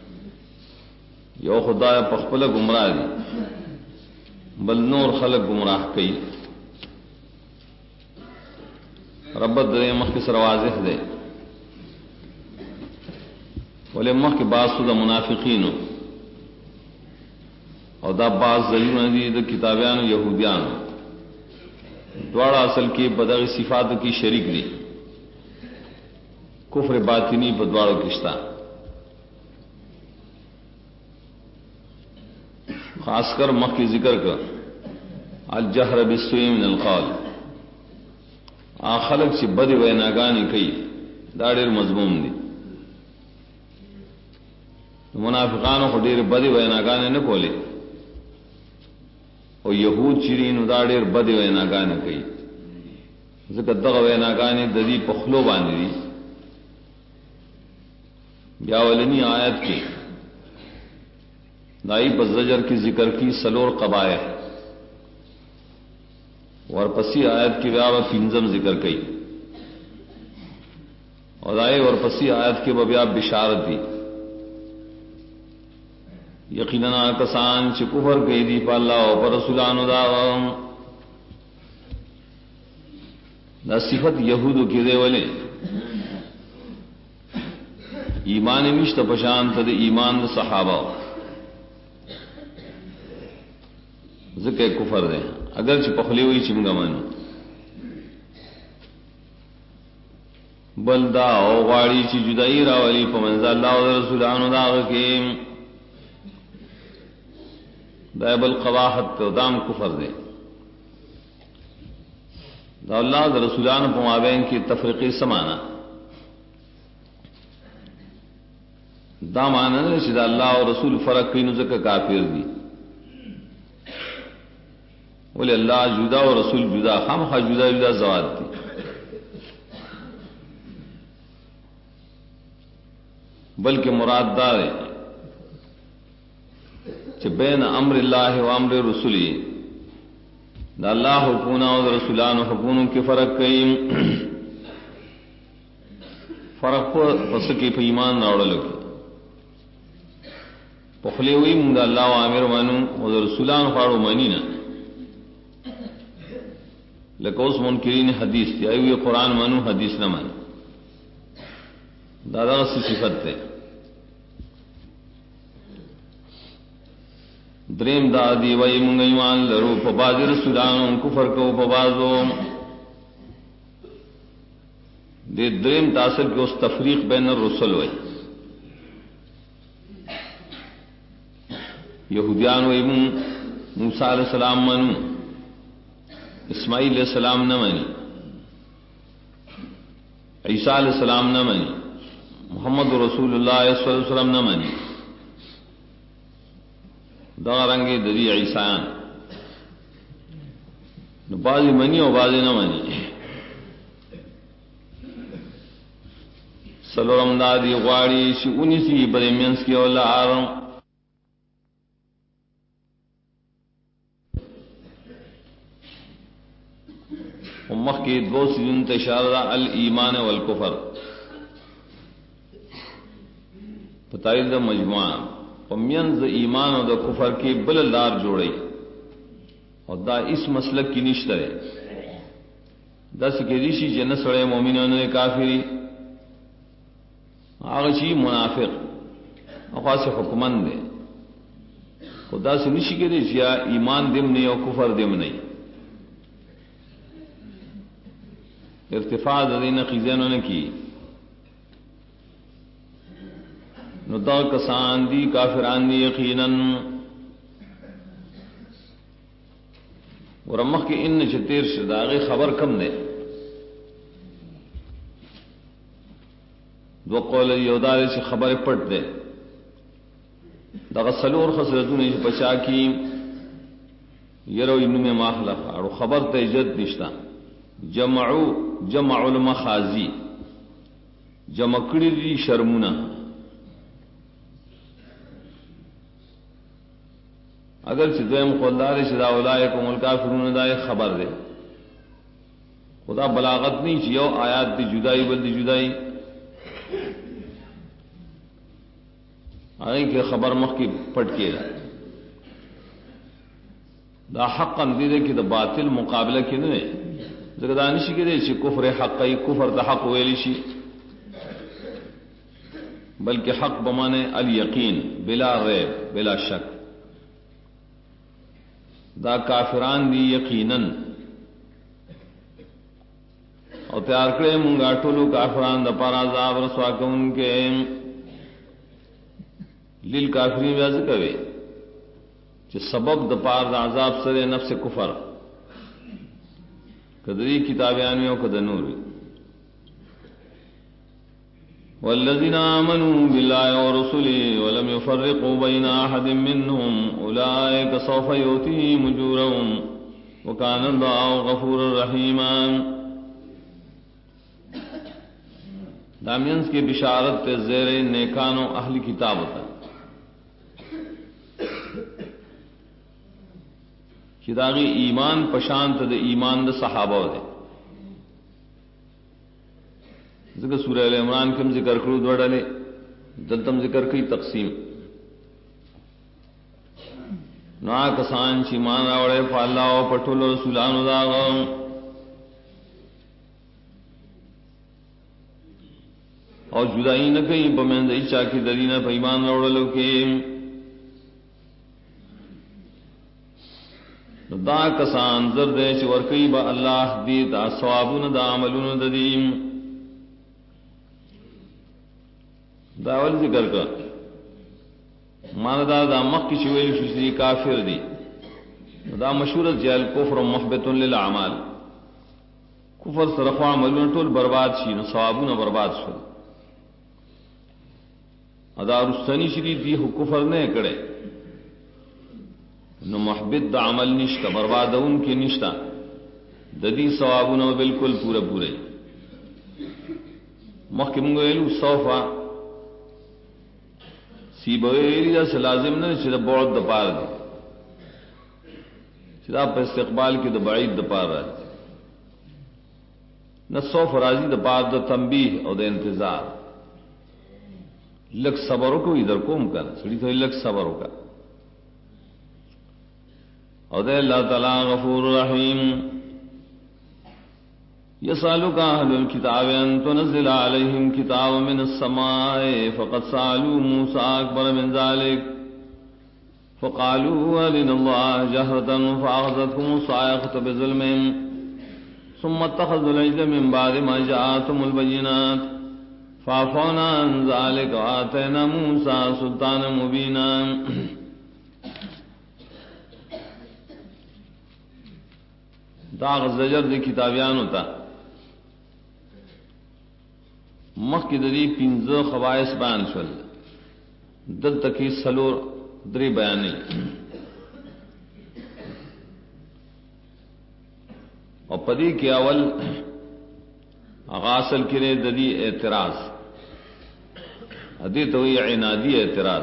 یو خدا پخپل گمراہ دی بل نور خلق گمراہ کئی ربت دے مخ کی سر واضح دے بولے مخ کے بعض دا منافقین اور دا بعض ضرور دی دا کتابیان یہودیان دوڑا اصل کی بدغ صفات کی شریک دی کفر باطنی بدواڑو کشتا خاص کر مخ کی ذکر کا الجہر بالسوء من القول خلق سے بد ویناگانی کئی دا ډیر مضموم دی منافقانو خو ډیر بد ویناگانی نه کولې او یهود چیرین دا ډیر بد ویناگانی کئی ځکه دغه ویناگانی د دې په خلو باندې دي بیا ولنی آیت کی دائی بزجر کی ذکر کی سلور قبائح ورپسی آیت کی بیا پنزم ذکر کی اور دائی ورپسی آیت کی بیا بشارت دی یقیناً کسان چی کفر کئی دی پا اللہ و پر رسولانو دا صفت یہودو کی دے والے ایمان مشت پشانت دے ایمان دا صحابہ ذکر کفر دے اگر چی پخلی ہوئی چمگا مانو بلدا او غاڑی چی جدائی راولی پا منزا اللہ و رسولانو دا غکیم دا بل قواحت تو دام کفر دے دا اللہ و رسولانو پا مابین کی تفریقی سمانا دا مانا نہیں چی دا اللہ و رسول فرق کینو ذکر کافر دی بولے اللہ جدا و رسول جدا خام خواہ جدا جدا زواد دی بلکہ مراد دار ہے کہ بین امر اللہ و امر رسولی دا اللہ حکونا و رسولان و حکونوں کے فرق کئی فرق پس کی پہ ایمان ناوڑا لکی پخلے ہوئی منگ اللہ عامر مانو اور رسولان خاڑو مانی نا لکوس منکرین حدیث تھی آئی ہوئی قرآن مانو حدیث نہ مانی دادا سے صفت تے دریم دادی وی منگ ایمان لرو پباز رسولان کفر کو پبازو دے دریم تاثر کے اس تفریق بین الرسل وی یہودیان وی موسیٰ علیہ السلام منو اسماعیل علیہ السلام نہ منی عیسیٰ علیہ السلام نہ منی محمد رسول اللہ صلی اللہ علیہ وسلم نہ منی دا رنگی دری عیسیان بعضی منی اور بعضی نہ منی سلورم دادی غاڑی سی انی سی بڑے مینس کی اولا آرم مخ کی دو سجن تشارہ الایمان والکفر بتائی دا مجموعہ پمینز ایمان اور دا کفر کی بل لار جوڑی اور دا اس مسلک کی نشتر ہے دا سکی ریشی جن سڑے مومنوں نے کافری آغشی منافق اخواس حکمن دے خدا سے نشی کے ریشی ایمان دم نہیں اور کفر دم نہیں ارتفاع دین خیزینوں نے کی ندا کسان دی کافران دی یقیناً ورمخ کے ان چتیر شداغی خبر کم دے دو قول یودار سے خبر پٹ دے دغسلور خسرتون پچا کی یرو انو میں ماخلق اور خبر تیجد نشتا جمع المخازی جمع کڑی دی شرمونا اگر دویم قولدار شدا اولائکم الکافرون دا خبر دے خدا بلاغت نہیں چیو آیات دی جدائی بلدی جدائی آئی کہ خبر مخ کی پٹ کے دا حق اندیدے کہ دا باطل مقابلہ کی نہیں زگدانشی کے دے چی کفر حق ای کفر دا حق ویلی شی بلکہ حق بمانے الیقین بلا ریب بلا شک دا کافران دی یقیناً اور تیار کرے منگا ٹولو کافران دا پارا عذاب رسوا کے ان کے لیل کافرین بیاز کوئے کہ سبب دا پار دا عذاب سر نفس کفر کدری کتابیانویوں کدنوری والذین آمنوا باللہ ورسلہ ولم يفرقوا بین احد منهم اولئک سوف یؤتیہم اجورہم وکان اللہ غفورا رحیما دامینس کی بشارت زیر نیکانو اہل کتاب ہوتا چداغی ایمان پشانت دے ایمان دے صحابہ دے ذکر سورہ ال عمران کم ذکر کرو دوڑلے دلتم ذکر کی تقسیم نا کسان چی مان راوڑے فاللہ و پٹھول رسولان داغم اور جدائی نہ کہیں پمند ایچا کی درینہ پہ ایمان راوڑلو کے دا کسان زردے چی ورکی با اللہ دی دا ثوابون دا عملون دا دیم داول ذکر کر مانا دا مخ کی چویل شسری کافر دی دا مشہورت جیل کفر محبت للعمال کفر سرخوا عملون طول برباد شی نو ثوابون برباد شد ادا رستنی شریف دی کفر نے کڑے نو محبت دا عمل نشتا برباد ان کی نشتا ددی ثوابون بالکل پورے پورے محکم گویلو صوفا سی بویلی دا سے لازم نہ چھ دا بعد دا پار دی چھ دا پا استقبال کی دا بعید دا پار رہا نہ صوف راضی دا پار دا تنبیح اور دا انتظار لک صبر کو ادھر کوم کر سڑی تو لک صبر کا اور دے اللہ تعالی غفور رحیم يسألك أهل الكتاب أن تنزل عليهم كتاب من السماء فقد سألوا موسى أكبر من ذلك فقالوا أرنا الله جهرة فأخذتكم الصاعقة بظلمهم ثم اتخذوا العجل من بعد ما جاءتهم البينات فعفونا عن ذلك وآتينا موسى سلطانا مبينا داغ زجر دی کتابیان ہوتا مخ کی دری پینزو خواہش بیان شل دل تکی سلور دری بیانی اور پدی کے اول اغاصل کرے دری اعتراض حدیث ہوئی عنادی اعتراض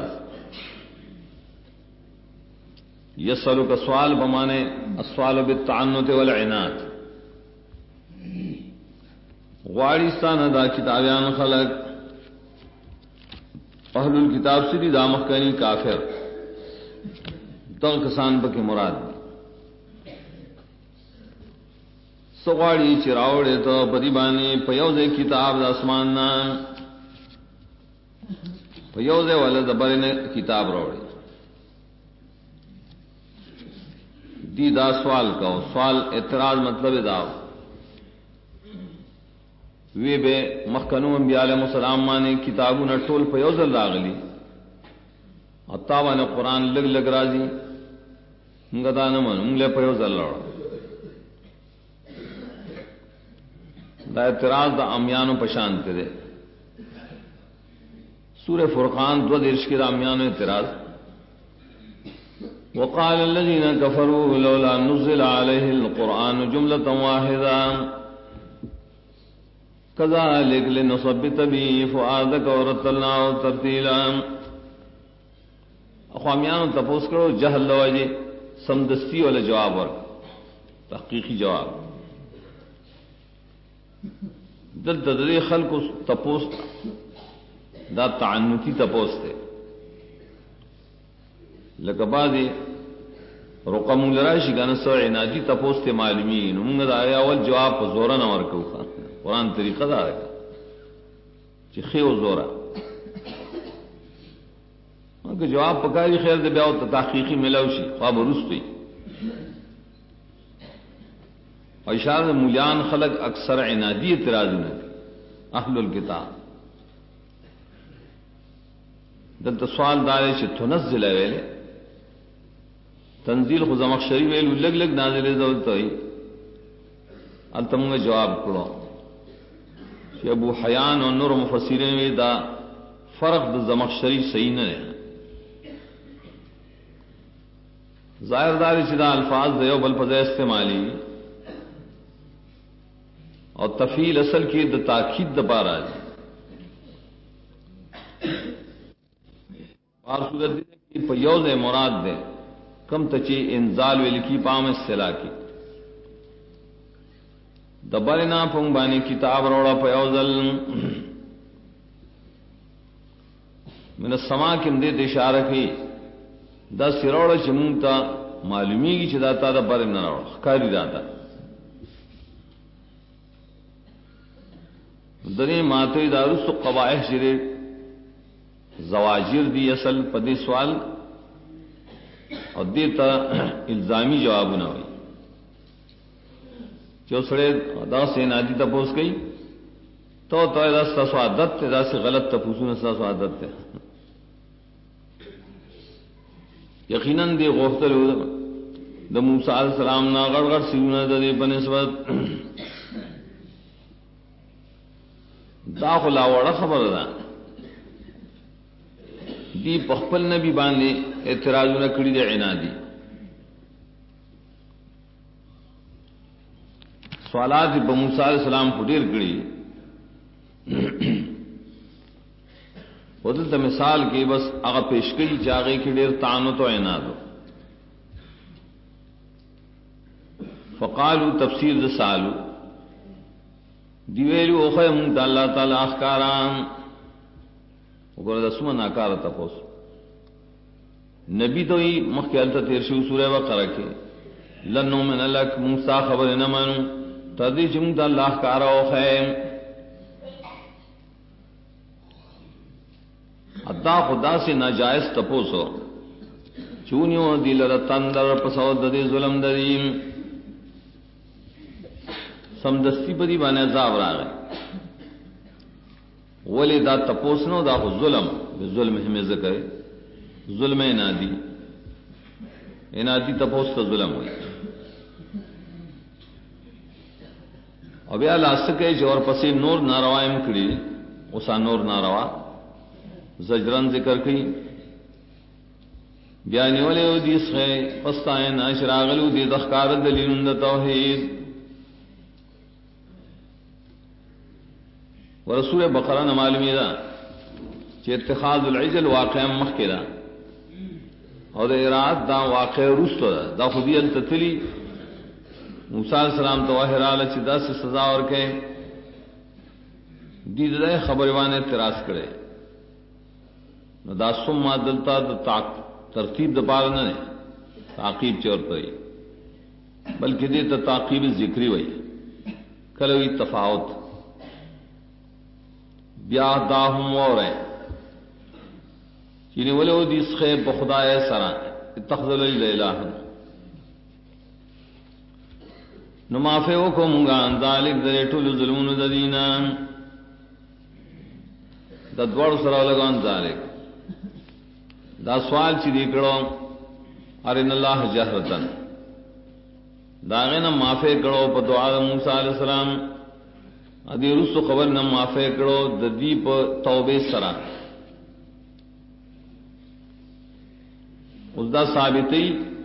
یسألو کا سوال بمانے السوال بالتعنت والعناد غواړستان دا کتابیان خلق اہل الکتاب سے دا مخکنی کافر دغ کسان بکی مراد سغواړي چراوڑے تو بدیبانی پیوز کتاب دا اسمان نام پیوز والا دبرن کتاب روڑے دی دا سوال کا سوال اعتراض مطلب دا وی بے مخکنو انبیاء علیہ السلام مانے کتابوں نہ ٹول پیوزل راغلی اتاوان قرآن لگ لگ راضی انگدا نمن انگلے پیوزل لڑا دا اعتراض دا امیانو پشانتے دے سورہ فرقان دو درش کی دا امیانو اعتراض وقال الذين كفروا لولا نزل عليه القرآن جملة واحدة كذلك لنثبت به فؤادك ورتلناه ترتيلا اخوامیان تپوس کرو جہل لوجے سمدستی والا جواب اور تحقیقی جواب دل تدری خلق تپوس دا تعنتی تپوس تھے لکبادی رقم لراشی گانا سو عنادی تپوس تے معلومین انگا دا آیا اول جواب پا زورا نور کو قرآن طریقہ دا آیا چی خیو زورا انگا جواب پکاری خیر دے بیاو تحقیقی ملاوشی خواب رستوی اور اشارہ مولیان خلق اکثر عنادی اعتراضی نے اہل الکتاب دلتا سوال دارے چی تنزل ویلے تنزیل خو زمخشری ویلو لگ لگ نازل دولتا ہوئی التمونگا جواب کرو کہ ابو حیان اور نور مفسرین میں دا فرق دا زمخشری صحیح نہ ہے ظاہر داری چدا الفاظ دیو بل پزے استعمالی اور تفیل اصل کی دا تاکید دا پارا جی اور صورت دی کہ پیوز مراد دے کم تچی انزال ویلکی پام اصطلاح کی دبرنا پنگ بانی کتاب روڑا پیوزل من السما کم دے اشارہ کی دا سروڑا چمونتا معلومی کی چداتا دا برنا روڑا خکاری داتا دنی ماتوی دارس قبائح شرے زواجر دی اصل پدی سوال اور دیتا الزامی جواب نہ ہوئی جو سڑے دا سے نادی تپوس گئی تو دا سوادت دا سے غلط تپوسو نسا سوادت تے یقیناً دی غفتل دا موسیٰ علیہ السلام نا غڑ غڑ سیونا دا دی بنسبت دا خلا وڑا خبر دا دی پخپل نبی باندے اعتراض نہ کڑی دے عنادی سوالات موسیٰ علیہ السلام کو ڈیر کڑی ودلت مثال کی بس اغا پیشکری چاگئی کی ڈیر تعنت و عنادو فقالو تفسیر دا سالو دیویلو اخیم دا اللہ تعالی اخکاران وګوره د سمه ناکاره تاسو نبی تو ہی مخیال تا تیر شو سورہ بقرہ کے لن نؤمن لک موسیٰ خبر نہ مانو تردی چمتا اللہ کارا و خیم ادا خدا سے ناجائز تپوسو چونیو دی لرطن در پسو دی ظلم دریم سمدستی پدی بانے عذاب را گئے ولی دا تپوسنو دا خو ظلم ظلم ہمیں ذکر ظلم انادی تپوس کا ظلم ہوئی اب یا لاسکے جو اور پسی نور ناروائم کڑی اسا نور ناروا زجرن ذکر کی بیانی والے دیس خے پستائن اشراغلو دی دخکار دلیل توحید ورسول بقرہ نمالمی دا چی اتخاذ العجل واقع مخی دا اور اراد دا واقع رستو دا خودی التتلی موسیٰ علیہ السلام تو احرال چی دا سے سزا اور کہیں دید دا خبروان اعتراض کرے دا سم دلتا دا ترتیب دا پارنا نے تعقیب چور پری بلکہ دیتا تعقیب ذکری وئی کلوی تفاوت بیا داہم اور ہیں چینی ولو دیس خیب بخدا سرا اتخذل الہ نمافے وکو منگا ذالک دریٹول ظلمون ددینا دا دوار سرا لگان ذالک دا سوال چی دیکڑو ارن اللہ جہرتن دا غینا مافے کڑو پا دعا دا موسیٰ علیہ السلام ادی رسو خبر نہ معافی کرو ددی پر توبے سرا اس دا ثابتی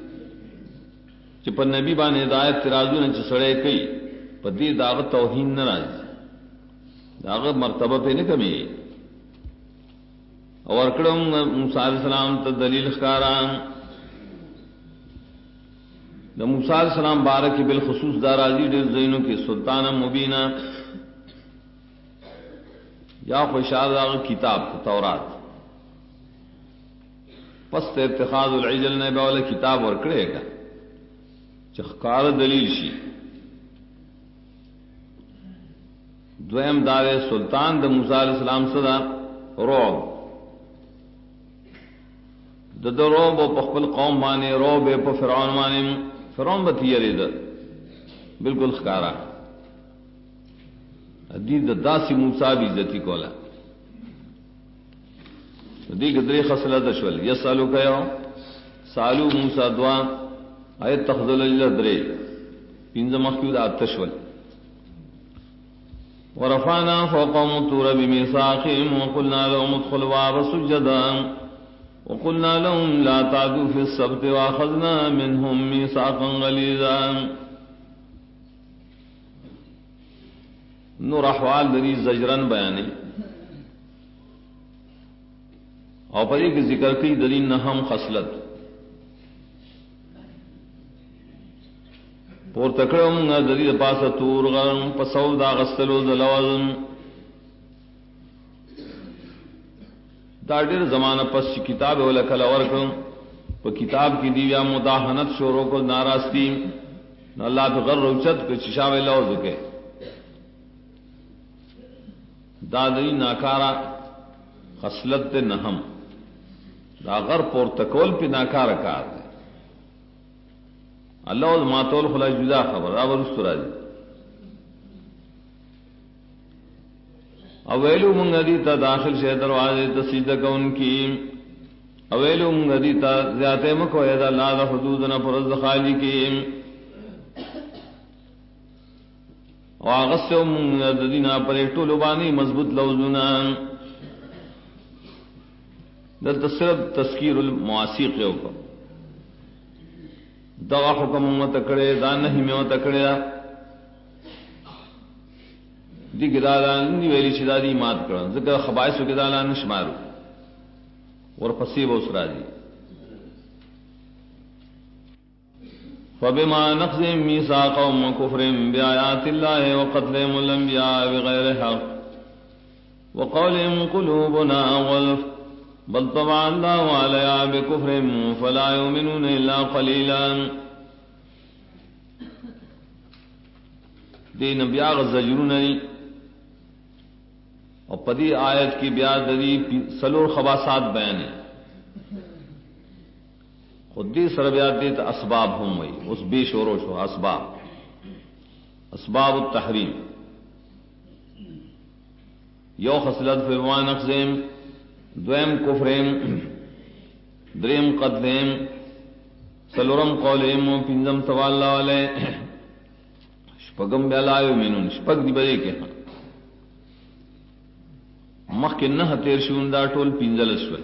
چپر نبی بان ہدایت ترازو نے چسڑے کئی پدی داغ توہین نہ راج داغ مرتبہ پہ نہ کمی اور کڑوں موسیٰ علیہ السلام تا دلیل خکاران دا موسیٰ علیہ السلام بارکی بالخصوص دارازی دل زینوں کی سلطان مبینہ یا خوشار داغ کتاب تورات پس اتخاذ العجل نے باول کتاب اور کرے گا چخکار دلیل شی دویم دار سلطان دا موسیٰ علیہ السلام صدا روب دا روب و پخپل قوم مانے روب پا فرعون مانے فرعون بتیری دا بالکل خکارا دید داسی موسیٰ بھی عزتی کولا دیکھ دری خسلہ دشول یسالو کہو سالو موسیٰ دعا آیت تخذل اللہ درے پینز مخیود آتشول ورفعنا فوقهم الطور بميثاقهم وقلنا لهم ادخلوا الباب سجدا وقلنا لهم لا تعدوا في السبت واخذنا منهم ميثاقا غليظا نور احوال دری زجرن بیانی اور پر ایک ذکر کی دری نہم خصلت پور تکڑے منگا دری پاس تور غرم پسو دا غسلو دلوزم دا دیر زمانہ پس کتاب ولکل ورکم پا کتاب کی دیویا مداحنت شوروں کو ناراستی اللہ پہ غر روچت کو چشاوے لوز کے دادری ناکارا خصلت نہم دا غر پورتکول پہ ناکارا کار دے اللہ ماتول خلا جدا خبر آور استرا جی اویلو منگدی تا داخل شہ دروازے تسیدہ کون کی اویلو منگدی تا زیادہ مکو ایدا لا دا حدودنا پرز خالی کی واغسو منگدینا پر ایٹو لبانی مضبوط لوزنا دلتا صرف تذکیر المعاسیق کو دوا حکم امت کڑے دا نہیں میں تکڑے دی گدالان دی ویلی شدادی مات کرن ذکر خبائث و گدالان شمارو اور پسیب اسرا دی فبما نقضهم ميثاقهم وكفرهم بآيات الله وقتلهم الأنبياء بغير حق وقولهم قلوبنا غلف بل طبع الله عليها بكفرهم فلا يؤمنون الا قليلا. دین بیا زجرون اور پدی آیت کی بیا دری سلور خباسات بیان خودی سربیات دیت اسباب ہم وئی اس بے شورو شو اسباب التحریم یو خصلت فرمان اقزیم دویم کفریم دریم قتلیم سلورم قولیم پنزم توالا والے شپگم بیلا یؤمنون شپگ دی بڑے کے ہاں مخ کے نہ تیر شوندا ٹول پنزل شول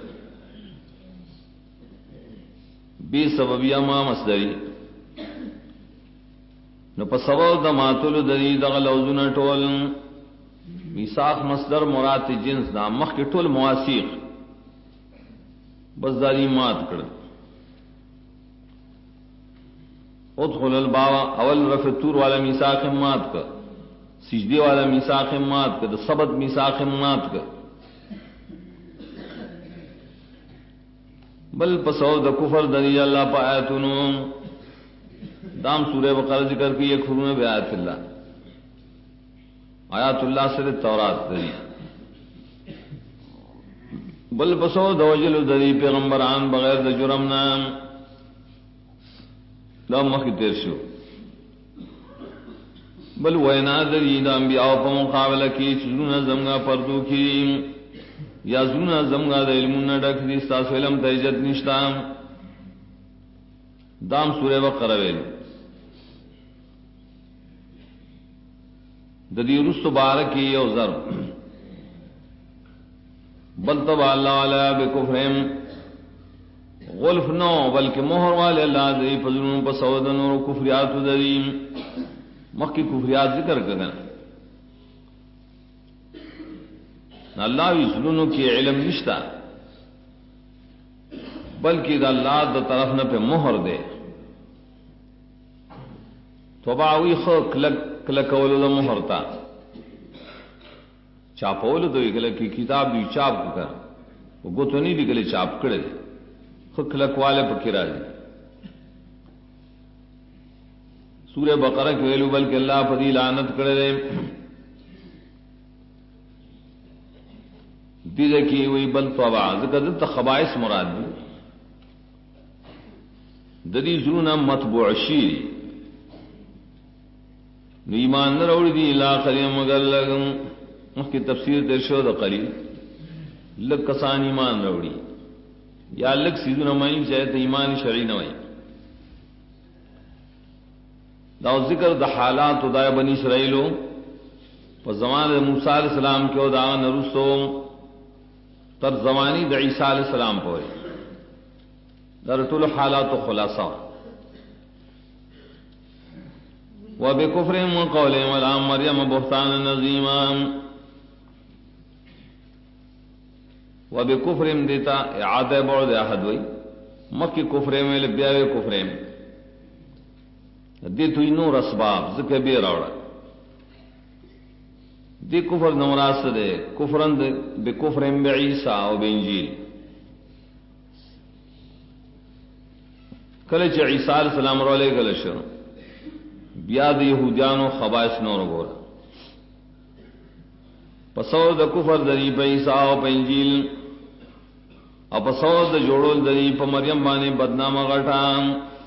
بی سببیا ما مصدری نو په سبب د ماتول دری دغه لوزونه ټول میثاق مصدر مراد جنس دا مخ کې ټول مواسیق بس داری مات کړ. ادخل الباب اول رفع تور والا میثاق مات کړ سجدی والا میثاق مات کړ د سبت میثاق مات کړ بل پسو د کفر دری اللہ پا آیتونو دام سورہ بقرہ ذکر کی یکفرون بی آیت اللہ آیات اللہ سے تورات دری بل پسو دوجل دری پیغمبران بغیر د جرم نام لو مخی تیر شو بل وینا دری دا انبیاء پا مقابلہ کی چیزون زمگا پردو کی یا زونا زمگا دا علمون ڈک دی ستاسو علم تا عزت نشتا دام سورہ بقرہ ویل ددی رست بارکی یو ضرب بل طبع اللہ علیہ بکفرہم غلف نو بلکہ مہر والے اللہ دی فضلون پا سودن اور کفریات دری مخی کفریات ذکر کرنا اللہ وی سلونو کی علم نشتا بلکہ دا اللہ دا طرف نہ پہ مہر دے توباوی خو کلکولو دا مہر تا چاپولو تو کی کتاب دی چاپ کر وہ گو تو نہیں بھی گلے چاپ کڑے خو کلک والے پکی راجی سورہ بقرہ کے ویلو بلکہ اللہ پدی لعنت کڑے دے دیدے کی وی بل طبع ذکر دلتا خبائث مراد دی ددی زرونا مطبوع شیری نو ایمان نہ روڑی دی لا قلیل مگر لگم اس کی تفسیر در شو دا قلیل لگ کسان ایمان روڑی یا لگ سیدو نمائی چاہے تو ایمان شرعی نمائی دا ذکر دا حالات دا بنی اسرائیلو پس زمان موسیٰ علیہ السلام کے دا نرسو تر زمانی دا عیسیٰ علیہ السلام پوئے در طول حالات و خلاصہ وَبِكُفْرِهِمْ وَقَوْلِهِمْ وَلَا مَرْيَمَ بُهْتَانًا عَظِيمًا وَبِكُفْرِهِمْ دیتا اعادہ بعد احد وئی مکی کفرہم لبیاوے کفرہم دیتو نور اسباب ذکر بھی راوڑا دی کفر نمراس دے کفرن بکفرہم بعیسیٰ و بانجیل کلچ عیسیٰ علیہ السلام رولے گلشو بیاد یہودیانو خبائث نور گورا پسور دا کفر دری پا عیسیٰ و پا انجیل اور پسور دا جوڑول دری پا مریم بانے بدنام غٹام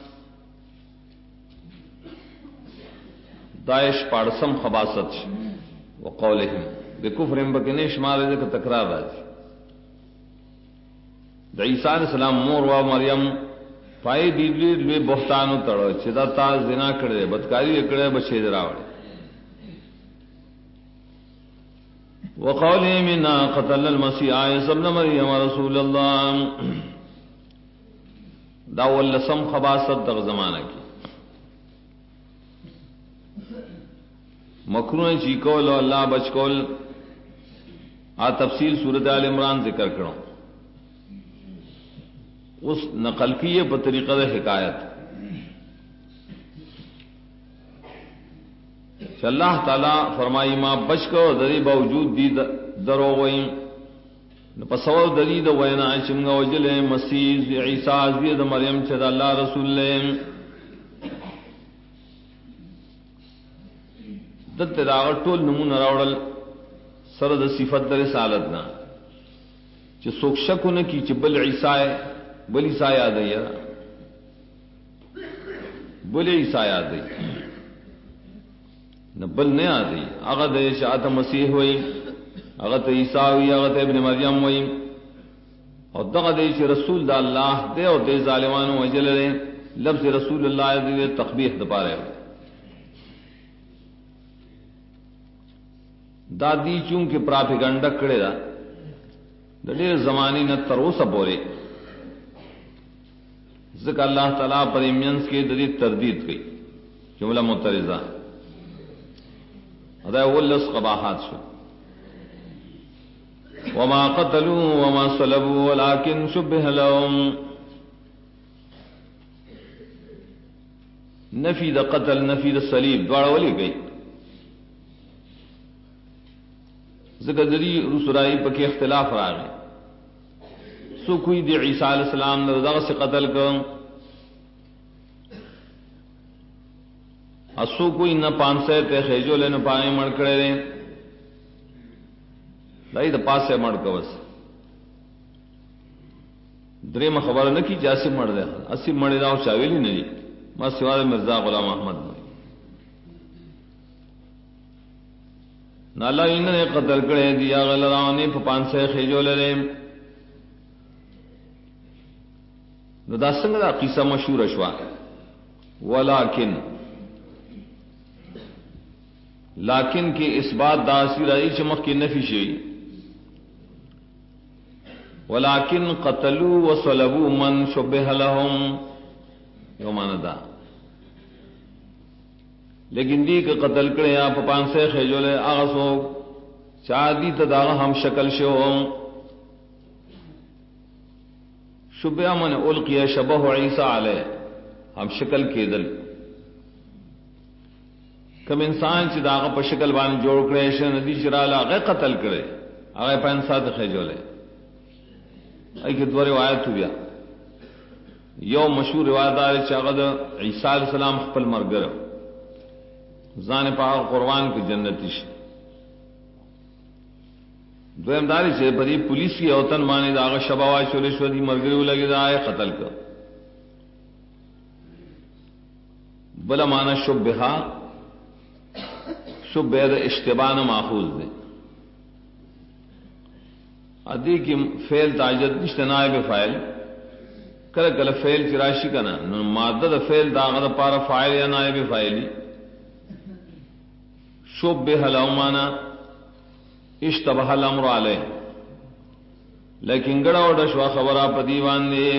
داعش پاڑسم خباست وقولہم بکفرہم بکنے شمارے دے کا تکرار راجی دا عیسیٰ علیہ السلام مور و مریم پائی دیدوی لوی بہتانو تڑو چدا تا زنا کردے بدکاری اکڑے بچے دراوڑے وقولہم انا قتل المسیح عیسی ابن مریم رسول اللہ دا واللسم خباست دا زمانہ کی مکرون چیکول و اللہ بچکول آ تفصیل سورت آل عمران ذکر کرو اس نقل کی یہ بطریقہ حکایت کہ اللہ تعالی فرمائی ما بچ کو دری باوجود دی درو ویم نو پسو دلی دا وینا چمگا وجل مسیح عیسیٰ زوی دا مریم چه دا اللہ رسول لیم دلت دا آغا طول نمون راوڑل سر دا صفت دا رسالتنا چه سوک شکو نکی چه بل عیسیٰ بل عیسیٰ یاد ہے بل عیسیٰ یاد ہے نہ بل نہیں آدھی آغا دا شاعت مسیح ہوئی آغا تا عیسیٰ ہوئی آغا تا ابن مریم ہوئی اور دغا دے چی رسول دا اللہ دے اور دے ظالمانو وجل رے لفظ رسول اللہ دے تقبیح دپا رہے ہوئے دا دی چونکہ پراپیگنڈا کڑے دا دیر زمانی نہ تروسا بورے ذکر اللہ تعالیٰ پر امینس کے دری تردید کی جملہ مترزہ ادا ولس قباحات شو وما قتلوا وما صلبوا ولكن شبه لهم نفی دا قتل نفی دا صلیب دوارا ولی گئی ذکر دری رسولائی پکی اختلاف را گئی سو کوئی دی عیسیٰ علیہ السلام نے رضا سے قتل کر اسو کوئی نہ پانسے تے خیجو لے نہ پانے مڑ کڑے رہے لائی دا پاس سے مڑ کا بس درے میں خبر نہ کی جیسے مڑ دے اسی مڑے دا چاویلی نہیں ما سواد مرزا غلام احمد نالا انہوں نے قتل کڑے دیا غلرانی پانسے خیجو لے رہے دا سنگ دا قصہ مشہور اشوا لیکن کی اس بات داسی رائی چمک کی نفی شئی ولیکن قتلوا وصلبوا من شبہ لهم یومان دا لیکن دی کہ قتل کرے آپ پانسے خیجولے آغسو چاہدی تداغ ہم شکل شو شبہ من القی شبہ عیسیٰ علیہ ہم شکل کے دل کم انسان چی داغا پا شکل بانی جوڑ کرے شن ندی چرالا غیر قتل کرے آغای پا انسان خیجولے ای کہ دو روایت ہو بیا یو مشہور روایت آرے چاگد عیسیٰ علیہ السلام خپل مرگر زان پا قربان کی جنتیش دو امداری چھے پدی پولیس کی اوتن مانی داغا شباوائی چولے شودی مرگریو لگی دا آئے قتل کر بلا مانا شبہا شبہ دا اشتبان ماخوذ دے ادی کی فعل تاجد نشتے نائب فائل کل کل فعل چراشی کنا مادہ دا فعل داغا دا پارا فائل یا نائب فائلی شبہ لومانا اشتبہ الامر علیہ لیکن گڑا وڈا شوا خبرہ پا دیوان دے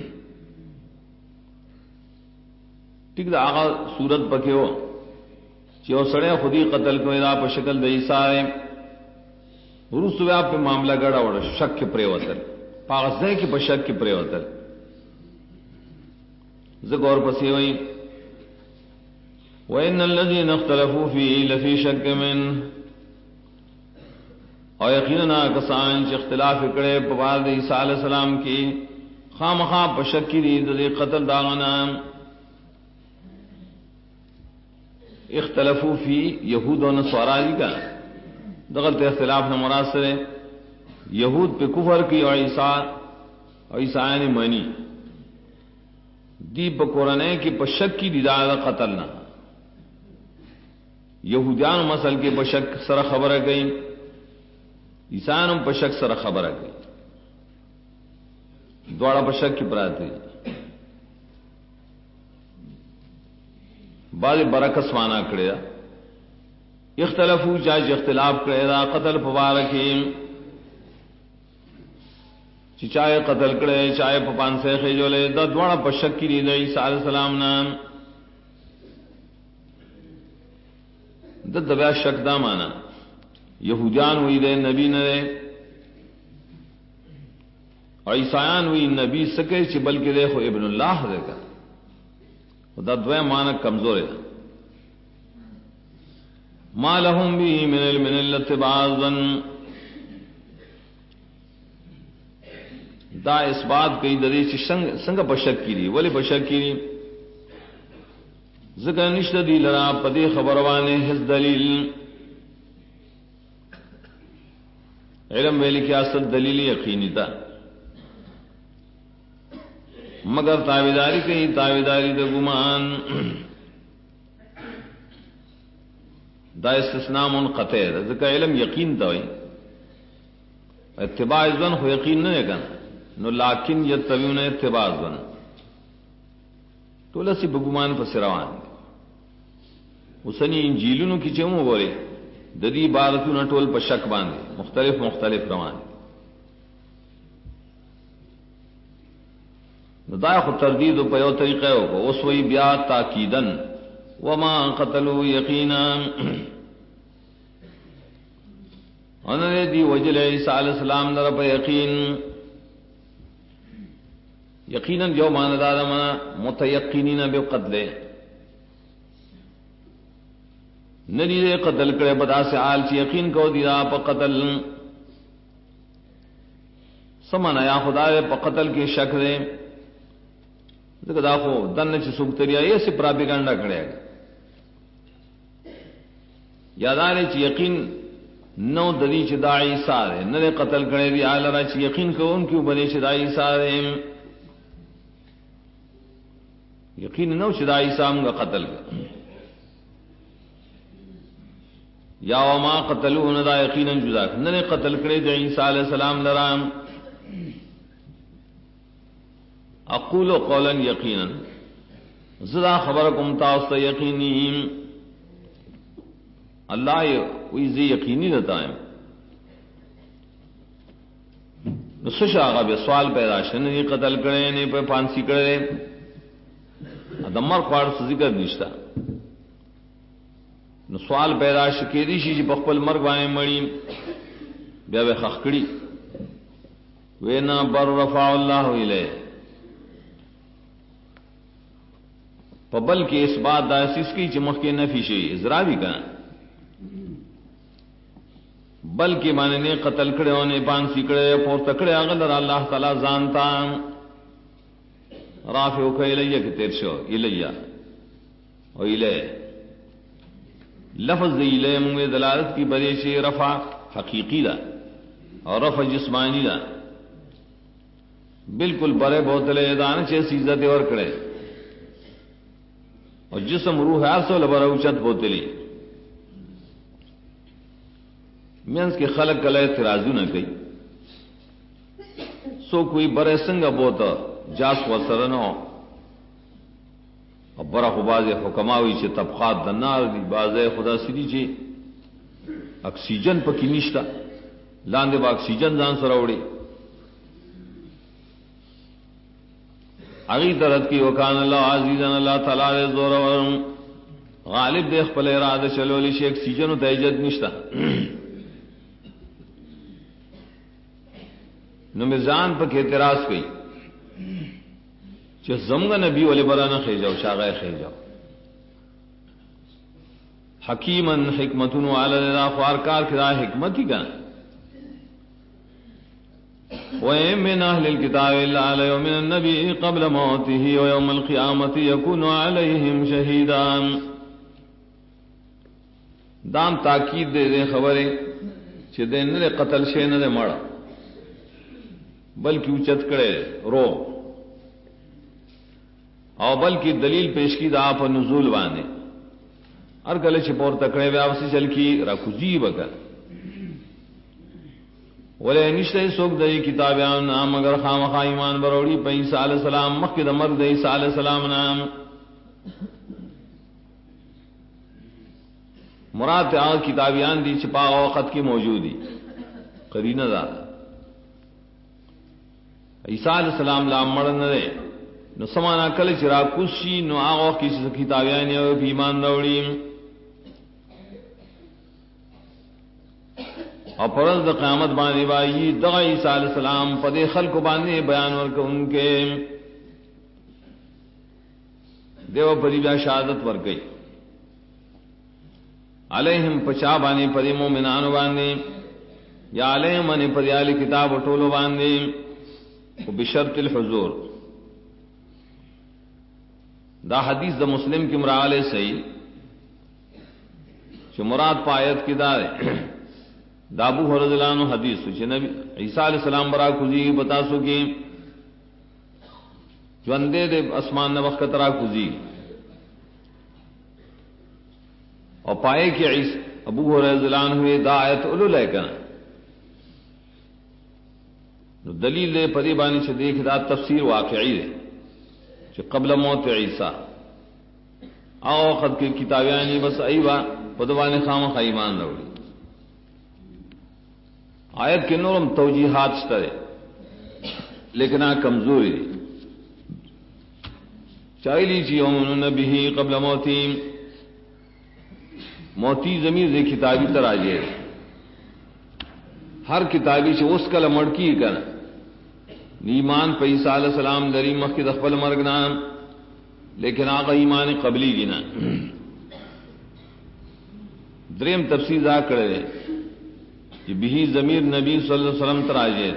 ٹھیک دا آغا صورت پکے ہو چیو سڑے خودی قتل کو ادا پا شکل دا عیسیٰ ہے رسو آپ پہ معاملہ گڑا وڑا شک کے پریوتر پاغذے کی پا شک کے پریوتر ذکر پسی ہوئی وَإِنَّ الَّذِينَ اخْتَلَفُوا فِيهِ لَفِي شَكٍّ مِّنْهُ اور یقیناً کسان چ اختلاف کرے پواد عیسیٰ علیہ السلام کی خامخواہ پا شک کی دی قتل داغنا اختلفو فی یہود و نصارا جی کا دغلت اختلاف نہ مراد سے یہود پہ کفر کی اور عیسیٰ نے مانی دی بقرآن کی پشک کی دیدار قتل نہ یہودیان مسل کے پشک سر خبر گئی عیسیٰ پشک سر خبر گئی دوڑا پشک کی پراتی بعض برکس مانا کرے اختلافو چاہے اختلاف کرے دا قتل پبارکیم چاہے قتل کرے چاہے پپان سے خیجولے دا دوڑا پشک کی دید عیسیٰ علیہ السلام نام دا دبیا شک دا مانا یہودیان ہوئی دے نبی نہ دے اور عیسائیان ہوئی نبی سکے چی بلکہ دیکھو ابن اللہ دے کا دا دوے معنی کمزور ہے ما لهم به من علم الا اتباع الظن دا اس بات کئی دری چې څنګه بشک کیږي ولی بشک کیږي ذکر نشته دی لرا پدې خبروانه هیڅ دلیل علم ویل کی اصل دلیل یقینی تا مگر تابعداری کہیں تابعداری د گمان دا استثناء منقطع ذکر علم یقین دا وي اتباع ظن خو یقین نه کنا نو لیکن یتبعون اتباع ظن ټول سی بګمان پر روان وسنی انجیلونو کې چې مو وره د دې عبارتونو ټول په شک باندې مختلف روان نو دا خو تردید په یو طریقه او اوس وی بیا تاکیدن وما قتلوا یقینا ان دی وجل عیسی علیہ السلام در په یقینا جو مان دادم متيقنین بقتل ندی دے قتل کرے بدا سے آل چی یقین کو دیا پا قتل سمانا یا خدا دے پا قتل کی شک دے دیکھ دا خو دن چی سکتریا یہ سی پراپیگنڈا کھڑے گا یادارے چی یقین نو ددی چی دا عیسیٰ دے ندے قتل کرے دی آل را چی یقین کو ان کیوں بنے چی دا عیسیٰ دے یقین نو چی دا عیسیٰ منگا قتل کرے یا وما قتلوا ندا یقینا جدا ننے قتل کرے دے عیسیٰ علیہ السلام لرام اقول قولا یقینا زدا خبرکم تاستا یقینی اللہ کوئی زی یقینی رہتا ہے نسوش آگا بے سوال پیدا شنی قتل کرے نے پہ پانسی کرے دمر خوار سے ذکر نشتا نو سوال پیدا شکیدی شي چې په خپل مرګ باندې مړی بیا به خخکړي وینا بر رفع الله الیه په بل کې اس بات دا اساس کی چې مخکې نفي شي ازرا بھی کنا بلکې باندې نه قتل کړو نه پانسی کړو پور تکړه هغه الله تعالی ځانتا رافع کایلیه کې تیر شو الیه او الیه لفظ الیہ منگے دلالت کی بڑے سے رفع حقیقی دا اور رفع جسمانی دا بالکل برے بوتلے دان سے عزت اور کرے اور جسم روح ہر سو لبر اوچت بوتلی مینس کے خلق کلے اعتراض نہ کئی سو کوئی برے سنگ بوتا جاس و سرنو اور برا خباز حکماوی سے طبقات دنار دی باز خدا سری چی اکسیجن پکی نشتا لاندے با اکسیجن دان سراوڑی اگی طرح کی وکان اللہ عزیزن اللہ تعالی زور غالب دیکھ پلے ارادہ چلولی شی اکسیجن و تیجد نشتا نمیزان پک اعتراض کئی چې زمغه نبی ولې برانا خېجاو شاغه خېجاو حکیمن حکمتون علی اللہ خوار کار کدا حکمت ہی کنا وَإِن مِّنْ أَهْلِ الْكِتَابِ إِلَّا لَيُؤْمِنَنَّ بِهِ قَبْلَ مَوْتِهِ وَيَوْمَ الْقِيَامَةِ يَكُونُ عَلَيْهِمْ شَهِيدًا دام تاکید دے خبریں چې دین نے قتل شے نہ مڑا بلکہ اچت کرے رو او بلکہ دلیل پیش کی دا پر نزول باندې ہر گلے چھپور تکڑے واپسی چل کی راکوزی بکر ولے نشتے سوک دئی کتابیان نام مگر خامخا ایمان بروڑی پہ عیسیٰ علیہ السلام مخی دا مرد عیسیٰ علیہ السلام نام مراد آغا کتابیان دی چھپا وقت کی موجودی قرینہ دا عیسیٰ علیہ السلام لام مرد نہ دے نو سمانا کل چرا کشی نو آغا کسی کتابیان یو پی ایمان روڑی اور پرز دا قیامت باندې بائی دغا عیسیٰ علیہ السلام پدے خلق باندې بیان ورک ان کے دیو پری بیا شہادت ورکی علیہم پچا باندې پدے مومنانو باندې یا علیہم ان پدے آلی کتاب ٹولو باندې بشرط الحضور دا حدیث دا مسلم کی مرالے صحیح جو مراد پایت کی دار دا ابو ہریرہ رضی اللہ عنہ حدیث چ نبی عیسیٰ علیہ السلام برا کھجی بتا سو کہ جو اندے دے اسمان نہ وقت ترا کھجی اور پائے کہ ابو ہریرہ رضی اللہ عنہ دا آیت اولو لے کنا دلیل دے پدی بانی سے دیکھ دا تفسیر واقعی دے کہ قبل موت عیسیٰ آو وقت کی کتابیانی بس ایوہ پدوانی خام خیمان روڑی آیت کے نورم توجیحات شترے لیکن آ کمزوری دی چاہیلی چی یومن نبی قبل موتی موتی ضمیر دے کتابی تراجے ہر کتابی سے اس کل مڑکی کر ایمان پہ عیسیٰ علیہ السلام دری مخی دخبل مرگنا لیکن آقا ایمان قبلی گنا دریم تفسیر دا کرے کہ بھی ضمیر نبی صلی اللہ علیہ وسلم تراجے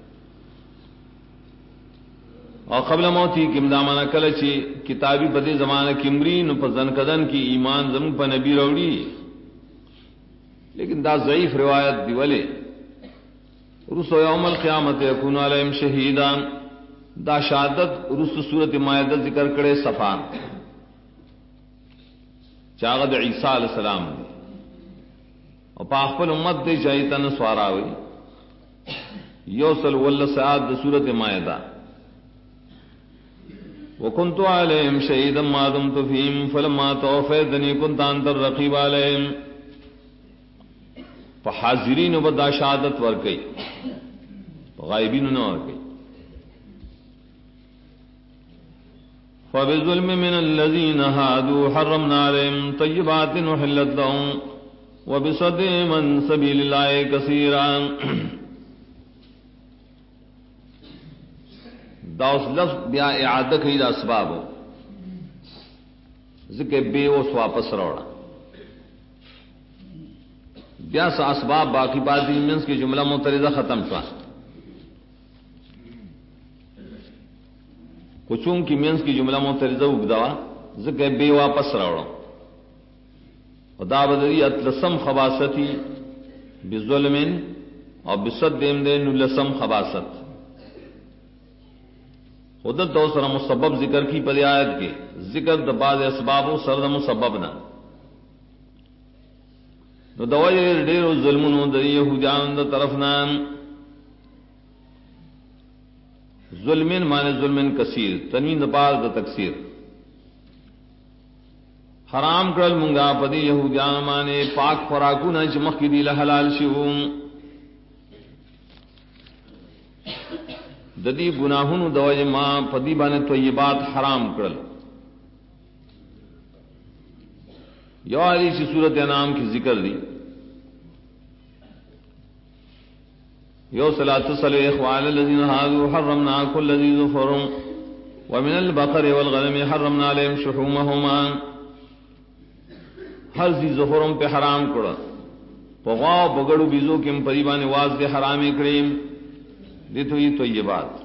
اور قبل موتی کم دامانہ کلچی کتابی بدے زمانہ کمرین پر زنکدن کی ایمان زمون پر نبی روڑی لیکن دا ضعیف روایت دیولے رسو یوم القیامت یکون علیہم شہیدا دا شہادت رسو سورت مائدہ ذکر کرے صفا چاغد عیسیٰ علیہ السلام دی اور پاخپل امت دے جائیتن سوارا ہوئی یوصل واللہ سعاد دا سورت مائدہ وکنت علیہم شہیدا ما دمت فیہم فلما توفیتنی کنت انت الرقیب علیہم فحاضرین و بدا شہادت ورکی غائبین نہ ورکی فبظلم من الذین هادوا حرمنا علیہم طیبات وحلت لهم وبصدهم عن سبیل اللہ کثیرا دا اس لفظ بیا اعادہ کی دا اسباب ہو ذکر بے اس واپس روڑا بیا سا اسباب باقی بات منس کی جملہ مترجہ ختم شوا کچھوں کی منس کی جملہ مترجہ اگدوا ذکر بے واپس روڑا خدا بدری اتلسم خباثتی بظلم اور بصد دیم دے نلسم خباثت خودت دو سر مسبب ذکر کی پدی آیت کے ذکر د بعض اسباب و سرد مسبب نہ نو دوائی ڈیر و ظلمنو د یہودیان د طرفنا ظلمن مانے ظلمن کثیر تنوین د بعض د تکثیر حرام کرل منگا پدی یہودیان مانے پاک خوراکونا چمخ کی دیل حلال شیوم ددی گناہن دوج ماں پدی بانے طیبات حرام کرل یو علی سی صورت انعام کی ذکر دی یو صلاة تصلی اخوال الذین هادوا حرمنا کل ذی ظفر ومن البقر والغنم حرمنا علیہم شحومہما ہر ذی ظفرم پہ حرام کرا پغاو بگڑو بیزو کم پدی بانے واز دے حرام کریم دیتو یہ طیبات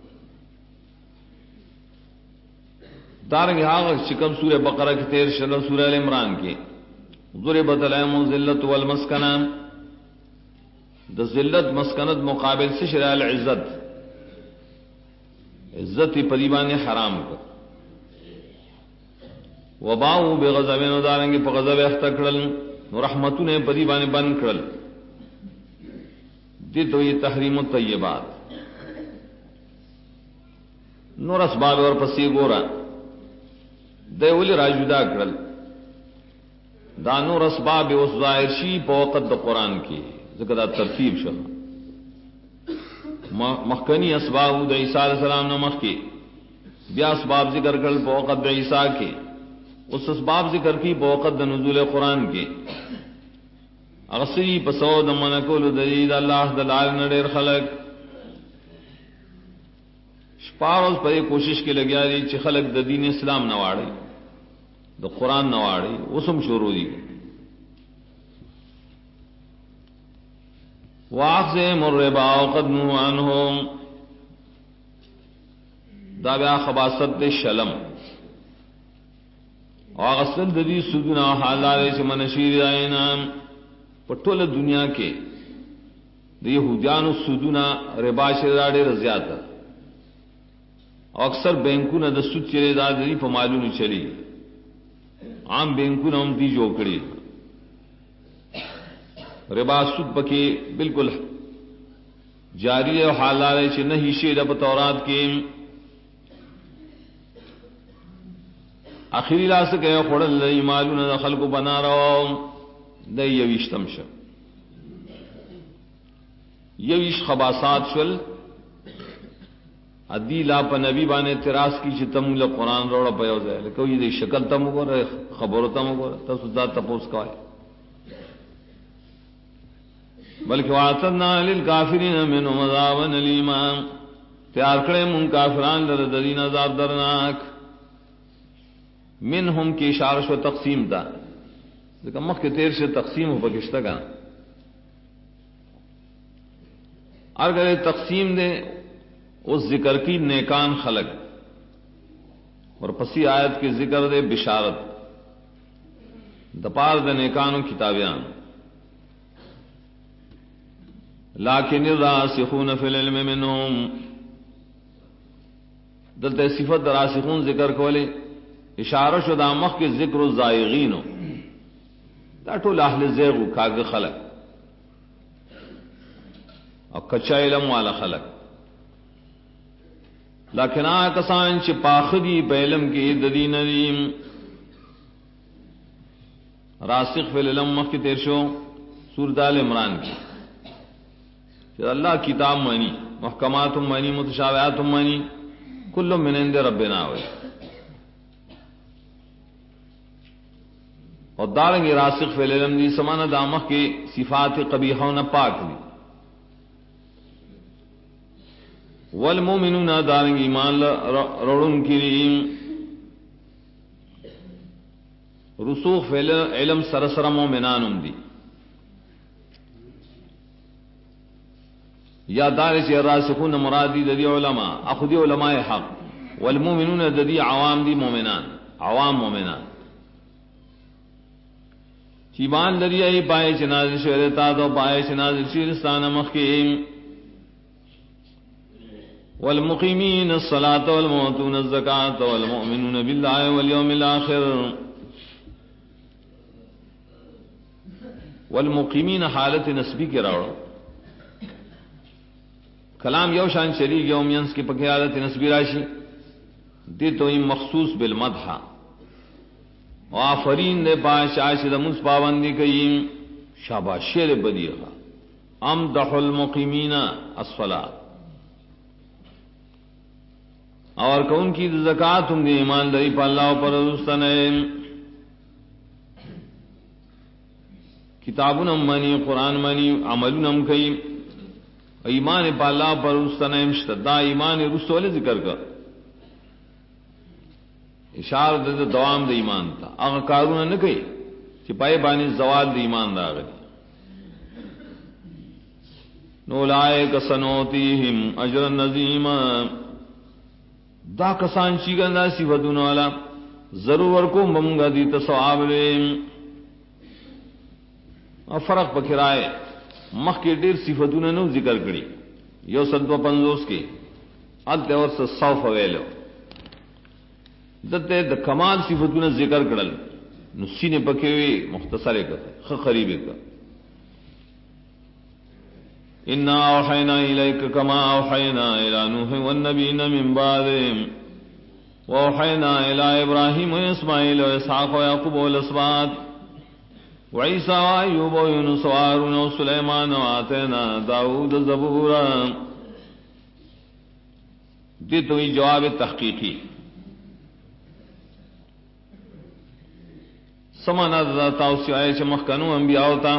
دارنگ آغا شکم سورہ بقرہ کی تیر شرح سورہ عمران کی ضربت علیہم الذلت والمسکنہ دا ذلت مسکنت مقابل سے شرح العزت عزت پریبان حرام کا وباؤ بغضب دارنگ پا غضب اختکڑل رحمتوں نے پریبان بند کرل دیتو یہ تحریم الطیبات نور اسباب اور پسی گورا دیولی راجودا کرل دا نور اسباب اس ظاہر شی پا وقت دا قرآن کی ذکر دا ترتیب شو مخکنی اسباب دا عیسیٰ علیہ السلام نمخ کی بیا اسباب ذکر کرل پا وقت دا عیسیٰ کی اس اسباب ذکر کی پا وقت دا نزول قرآن کی اغسری پسو دا منکول دلید اللہ دلال نڈیر خلق شپاروز پر یہ کوشش کے لگیا دی چی خلق دا دین اسلام نواڑی دا قرآن نواڑی اسم شروع دی وَأَخْذِهِمُ الرِّبَا وَقَدْ نُهُوا عَنْهُ دا بیا خباست دے شلم اور اصل ددی سودنا حالارے سے منشیر آئینا پٹول دنیا کے یہودیانو سودنا ربا شراڑے رضیات اکثر بینکوں نہ دسود چلے دا دری پمالو نہیں چلی عام بینکوں نہ دی جوکڑی ربا سود پکے بالکل جاری ہے حالارے سے نہیں شیر اب تورات کے آخری لا سکے خوڑل لئی مالو نہ خلق بنا رہو دے یویشتم شب یویش خباسات شل ادی لا پا نبی بانے اعتراض کی چھ تم قرآن روڑا پیو جائے لیکن یہ شکل تم گو رہے خبرو تم گو رہے تسوزا تپوس کا ہے بلکہ وَاعْتَدْنَا لِلْكَافِرِينَ مِنْهُمْ عَذَابًا أَلِيمًا تیار کرے من کافران لردین عذاب درناک منہم کی اشارش و تقسیم تا لیکن مخ کے تیر سے تقسیم ہو پکشتا کا اگر تقسیم دے اس ذکر کی نیکان خلق اور پسی آیت کی ذکر دے بشارت دپار دے نیکانو کتابیان لیکن الراسخون فی العلم منہم دلتے صفت راسخون ذکر کولے اشارہ شدہ مخ کے ذکر الزائغینو دا ټول اہل زیغو کاغ خلق اور کچا علم والا خلق لیکن آکسان چھ پاخدی بیلم کی ددی ندیم راسخ فی العلم مخ کی تیرشو سورۃ آل عمران کی پھر اللہ کتاب مانی محکمات مانی متشابہات مانی کل من عند ربنا ہوئی اور دارنگی راسخ فی العلم دی سمانہ دامخ کی صفات قبیحہ نہ پاک دی والمومنون دارنگ ایمان روڑن کی رسوخ فی علم سرسر مومنانم دی یا دار سے راسخون مرادی ددی علماء اخذی علماء حق والمومنون ددی عوام دی مومنان عوام مومنان چیبان دریائی پائے چنازل شہرتا دو پائے چنازل شیرستان مخیم والمقیمین الصلاة والموتون الزکاة والمؤمنون باللہ والیوم الآخر والمقیمین حالت نسبی کے راوڑو کلام یو شان شریک یوم ینس کی پکی حالت نسبی راشی دی تو این مخصوص بالمدحہ وآفرین دے پاش عاشد منس پابندی کئیم شاباشیر بدیخا امدح المقیمین الصلاة اور کون کی زکاة تم دی ایمان داری پا اللہ پر رستنیم کتابن منی قرآن منی عملن کئیم ایمان پا اللہ پر رستنیم شتدا ایمان رسول ذکر کر اشار دے دوام دے ایمان تا اگر کارون نہ کئی چپائے بانی زوال دے ایمان دا گئی نولائک سنوتیہم اجر نظیم دا کسان چیگن دا صفتون والا ضرور کو ممگا دیتا ثواب لیم اور فرق پکرائے مخ کے دیر صفتون نو ذکر کری یو 150 کے علتے اور 100 فویلو دتے د کمال صفتونه ذکر کړل نو سینې پکې وي مختصره کړه خریبه کړه ان اوحینا الیک کما اوحینا الی نوح والنبیین من بعدهم واوحینا الی ابراہیم واسماعیل واسحاق ویعقوب والاسباط وعیسی وایوب ویونس وهارون وسلیمان وآتینا داؤد زبورا دی تو جواب تحقیقی سمانا دا تاوسی آئے چھ مخکنو انبیاء ہوتا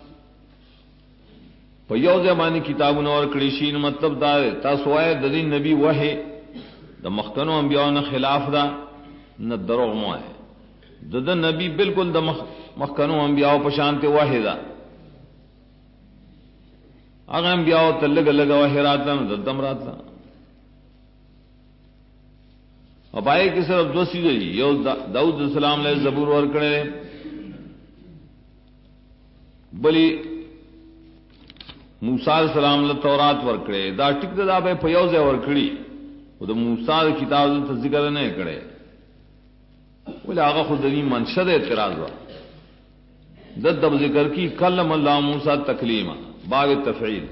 پا یو زبانی کتابون اور کڑیشین مطلب دا تاسو آئے دا دین نبی وحی دا مخکنو انبیاء نا خلاف دا نا دروغ مو آئے دا نبی بالکل دا مخکنو انبیاء پشانتے وحی دا اگر انبیاء تا لگا لگا وحی راتا نا دلتم راتا اور پائے کہ صرف دو چیزیں یو داؤد علیہ السلام نے زبور ورکڑے بلی موسیٰ علیہ السلام نے تورات ورکڑے دا ٹک دا بے پیوزے ورکڑی وہ دا موسیٰ دا کتاب دا ذکر نہیں کرے بولے آغا خود دنی منشد اعتراض ہوا دب ذکر کی کلم اللہ موسیٰ تکلیما باب تفعیل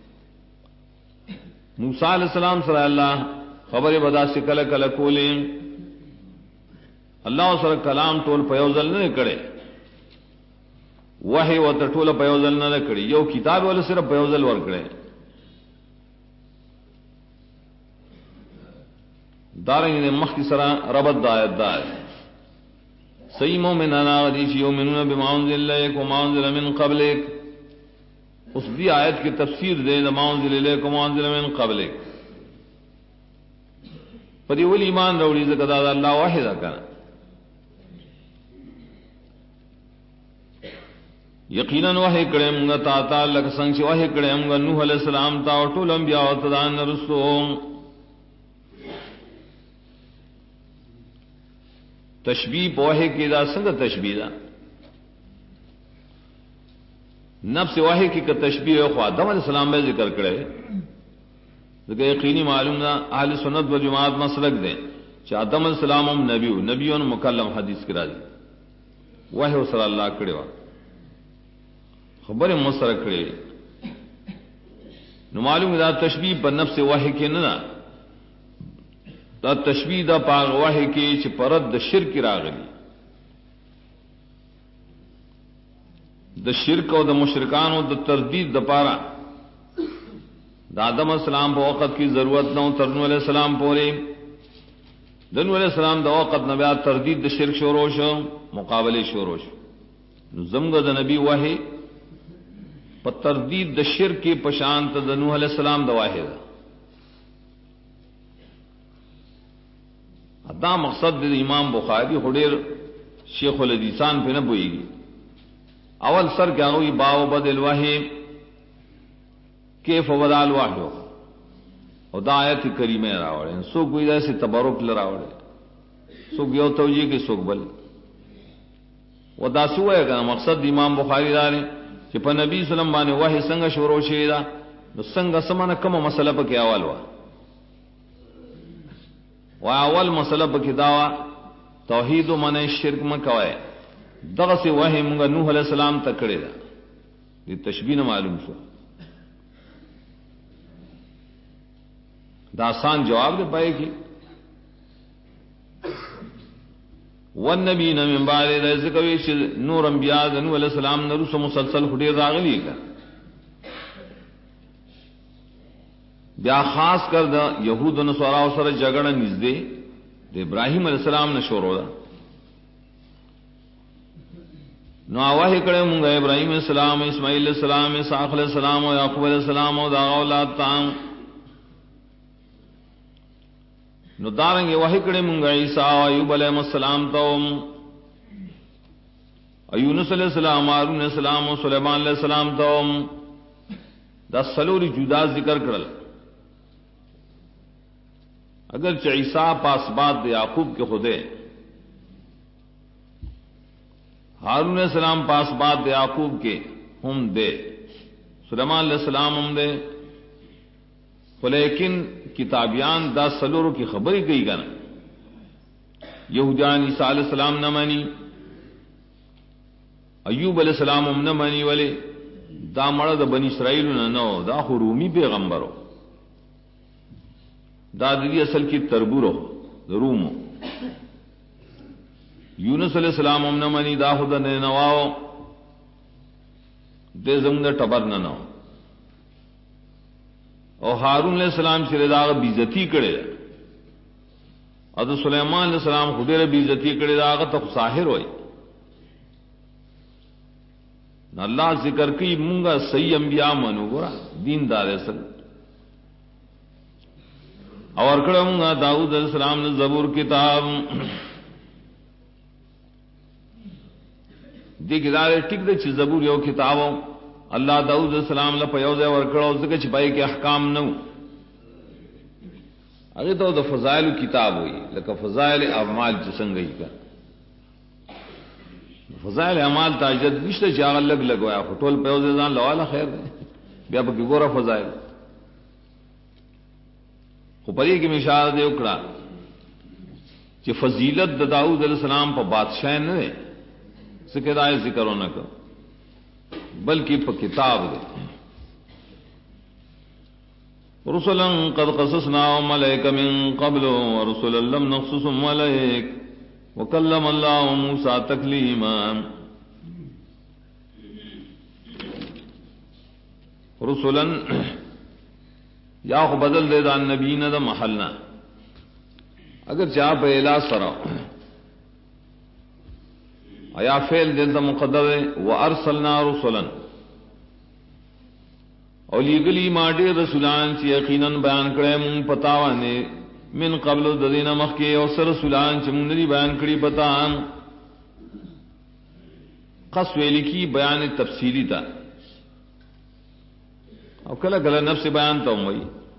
موسیٰ علیہ السلام صلی اللہ خبر بدا سے کل کل کولے اللہ سر کلام ٹول پیوزل نہ کرے وحی و ٹول پیوزل نہ کڑی یو کتاب والے صرف پیوزل ور کرے دارنگ نے مخ کی سرا ربط دایت دار صحیح مومنان غدیش یومنون بما انزل الیک وما انزل من قبلک اس دی آیت کی تفسیر دے ما انزل الیک وما انزل من قبلک پدی ولی ایمان روڑی زکدا اللہ واحد کا یقیناً وحی کرے منگا تا تعلق سنگ وحی کرے منگا نوح علیہ السلام تا اور طول انبیاء و تدان رسول تشبیح پوہے کی دا سنگ تشبیح دا نفس واحد کی کا تشبیح خواہ آدم علیہ السلام میں ذکر کرے لیکن یقینی معلوم نہ اہل سنت و جماعت مسلک دیں کہ آدم علیہ السلام ہم نبیوں مکلم حدیث کرا دی وہ صلی اللہ کرے وا خبر مسر کرے نو معلوم دا تشبیح پر نفس واحد کے نہ دا تشبیح دا پاغ واحد کی چھ پرد دا شرک راغلی دا شرک و دا مشرکان و دا تردید دا پارا دا آدم علیہ السلام پا وقت کی ضرورت نہ ترنو علیہ السلام پورے دنو علیہ السلام دا وقت نبی تردید دا شرک شوروش مقابلے شوروش زمگ دا نبی واحد پا تردید دا شرک کی پشانت دا نوح علیہ السلام دا واحد دا مقصد دا امام بخاری خودیر شیخ الحدیثان پہ نہ بوئی گی اول سر کیا ہوئی باو بد الوحی کیف ودا الوحی اور دا آیت کریمہ راوڑے سوک کوئی ایسے تبرک لراوڑے سوک یو توجیہ کی سوک بل و دا سوئے کہ مقصد امام بخاری دارے کہ پا نبی صلی اللہ علیہ وسلم بانے وحی سنگ شروع شیدہ نو سنگ سمانا کم مسئلہ پا کیا اول ہوا و اول مسئلہ پا کتاوا توحید و من شرک مکوائے دغه سے وحی منگا نوح علیہ السلام تکڑے دا یہ تشبیہ نہ معلوم شو دا آسان جواب دے پائے کی والنبیین من بعد ذکر نور انبیاء نوح علیہ السلام نے رسو مسلسل خدیر راغلی کا بیا خاص کر دا یہود و نصارا سر جگڑا نزدے دے ابراہیم علیہ السلام نے شروع دا نو آواہی کڑے مونگا ابراہیم علیہ السلام اسماعیل علیہ السلام اسحاق علیہ السلام و یعقوب علیہ السلام و دا اولاد تام نو دارنگے وحی کڑے مونگا عیسیٰ و ایوب علیہ السلام توم یونس علیہ السلام ہارون علیہ السلام و سلیمان علیہ السلام توم دا سلوری جدا ذکر کرل اگرچہ عیسیٰ پاس بات یعقوب کے خودے ہارون علیہ السلام پاس بات یعقوب کے ہم دے سلیمان علیہ السلام ہم دے لیکن کتابیان دا سلورو کی خبری گئی گا نا یہودیان عیسیٰ علیہ السلام نہ مانی ایوب علیہ السلام ہم نہ مانی والے دا مرد بنی اسرائیل نہ دا رومی پیغمبرو دا دی اصل کی تربورو رومو یونس علیہ السلام ہم نہ منی دا خدا نے نواو دے زمدہ ٹبر نہ نو اور ہارون علیہ السلام سے دا بیزتی کرے اور سلیمان علیہ السلام خدیر بیزتی کرے دا تو ساحر ہوئی نہ اللہ ذکر کی منگا صحیح انبیاء منو گورا دین دار اصل اور کڑا منگا داؤد علیہ السلام نے زبور کتاب دیکھ ادارے ٹک دے چھ زبور یو کتابوں اللہ داؤد علیہ السلام لا پیوزے ورکڑو زکه چھ پای کې احکام نو اگر تو فضائل کتاب ہوئی لیکن فضائل اعمال جسنگئی کا فضائل اعمال تاجد نشتے چاغ لگ لگوایا فٹول پیوزان لوالا خیر دے بیا پکی گورا فضائل خپری کی مشاہد دے اکڑا کہ فضیلت دا داؤد علیہ السلام پا بادشاہ نے سکرائے ذکر ہونا کا بلکہ پا کتاب دے رسلا قد قصصناهم عليك من قبل ورسلا لم نقصصهم عليك وكلم الله موسى تكليما رسلا یا خو بدل دے دا نبیین دا محلنا اگر چاہ پہلا سرا یا فعل دل دا مقدر وارسلنا رسلا اور لیگلی ماڈی رسولان چی یقیناً بیان کرے من پتاوانے من قبل ددین مخی اور سر رسولان چی من ندی بیان کری پتاان قصوے لکی بیان تفصیلی تا اور کلا کلا نفس بیان تا ہوئی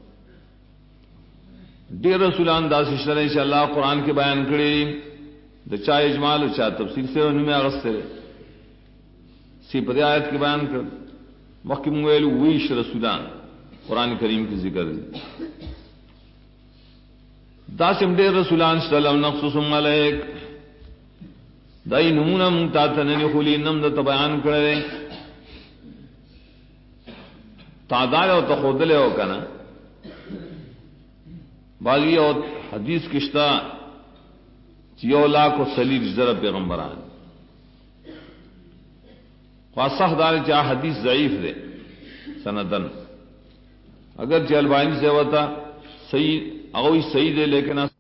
دیر رسولان دا سشتر انشاءاللہ قرآن کے بیان کرے دا چاہ اجمال و چاہ تفصیل سے انہوں میں آغست سے سی پدی آیت کے بیان کر وقت مویل ویش رسولان قرآن کریم کی ذکر دی دا سم دیر رسولان سلام نقصصم علیک دائی نمونہ منتاتننی خولی نم دا بیان کرے تعداد و تخودلے ہو کنا باغی اور حدیث کشتا چیو لاکھ و سلیل ضرب پیغمبران خواصح دار چاہ حدیث ضعیف دے سندن اگر چل بائن سے ہوتا صحیح اگوی صحیح دے لیکن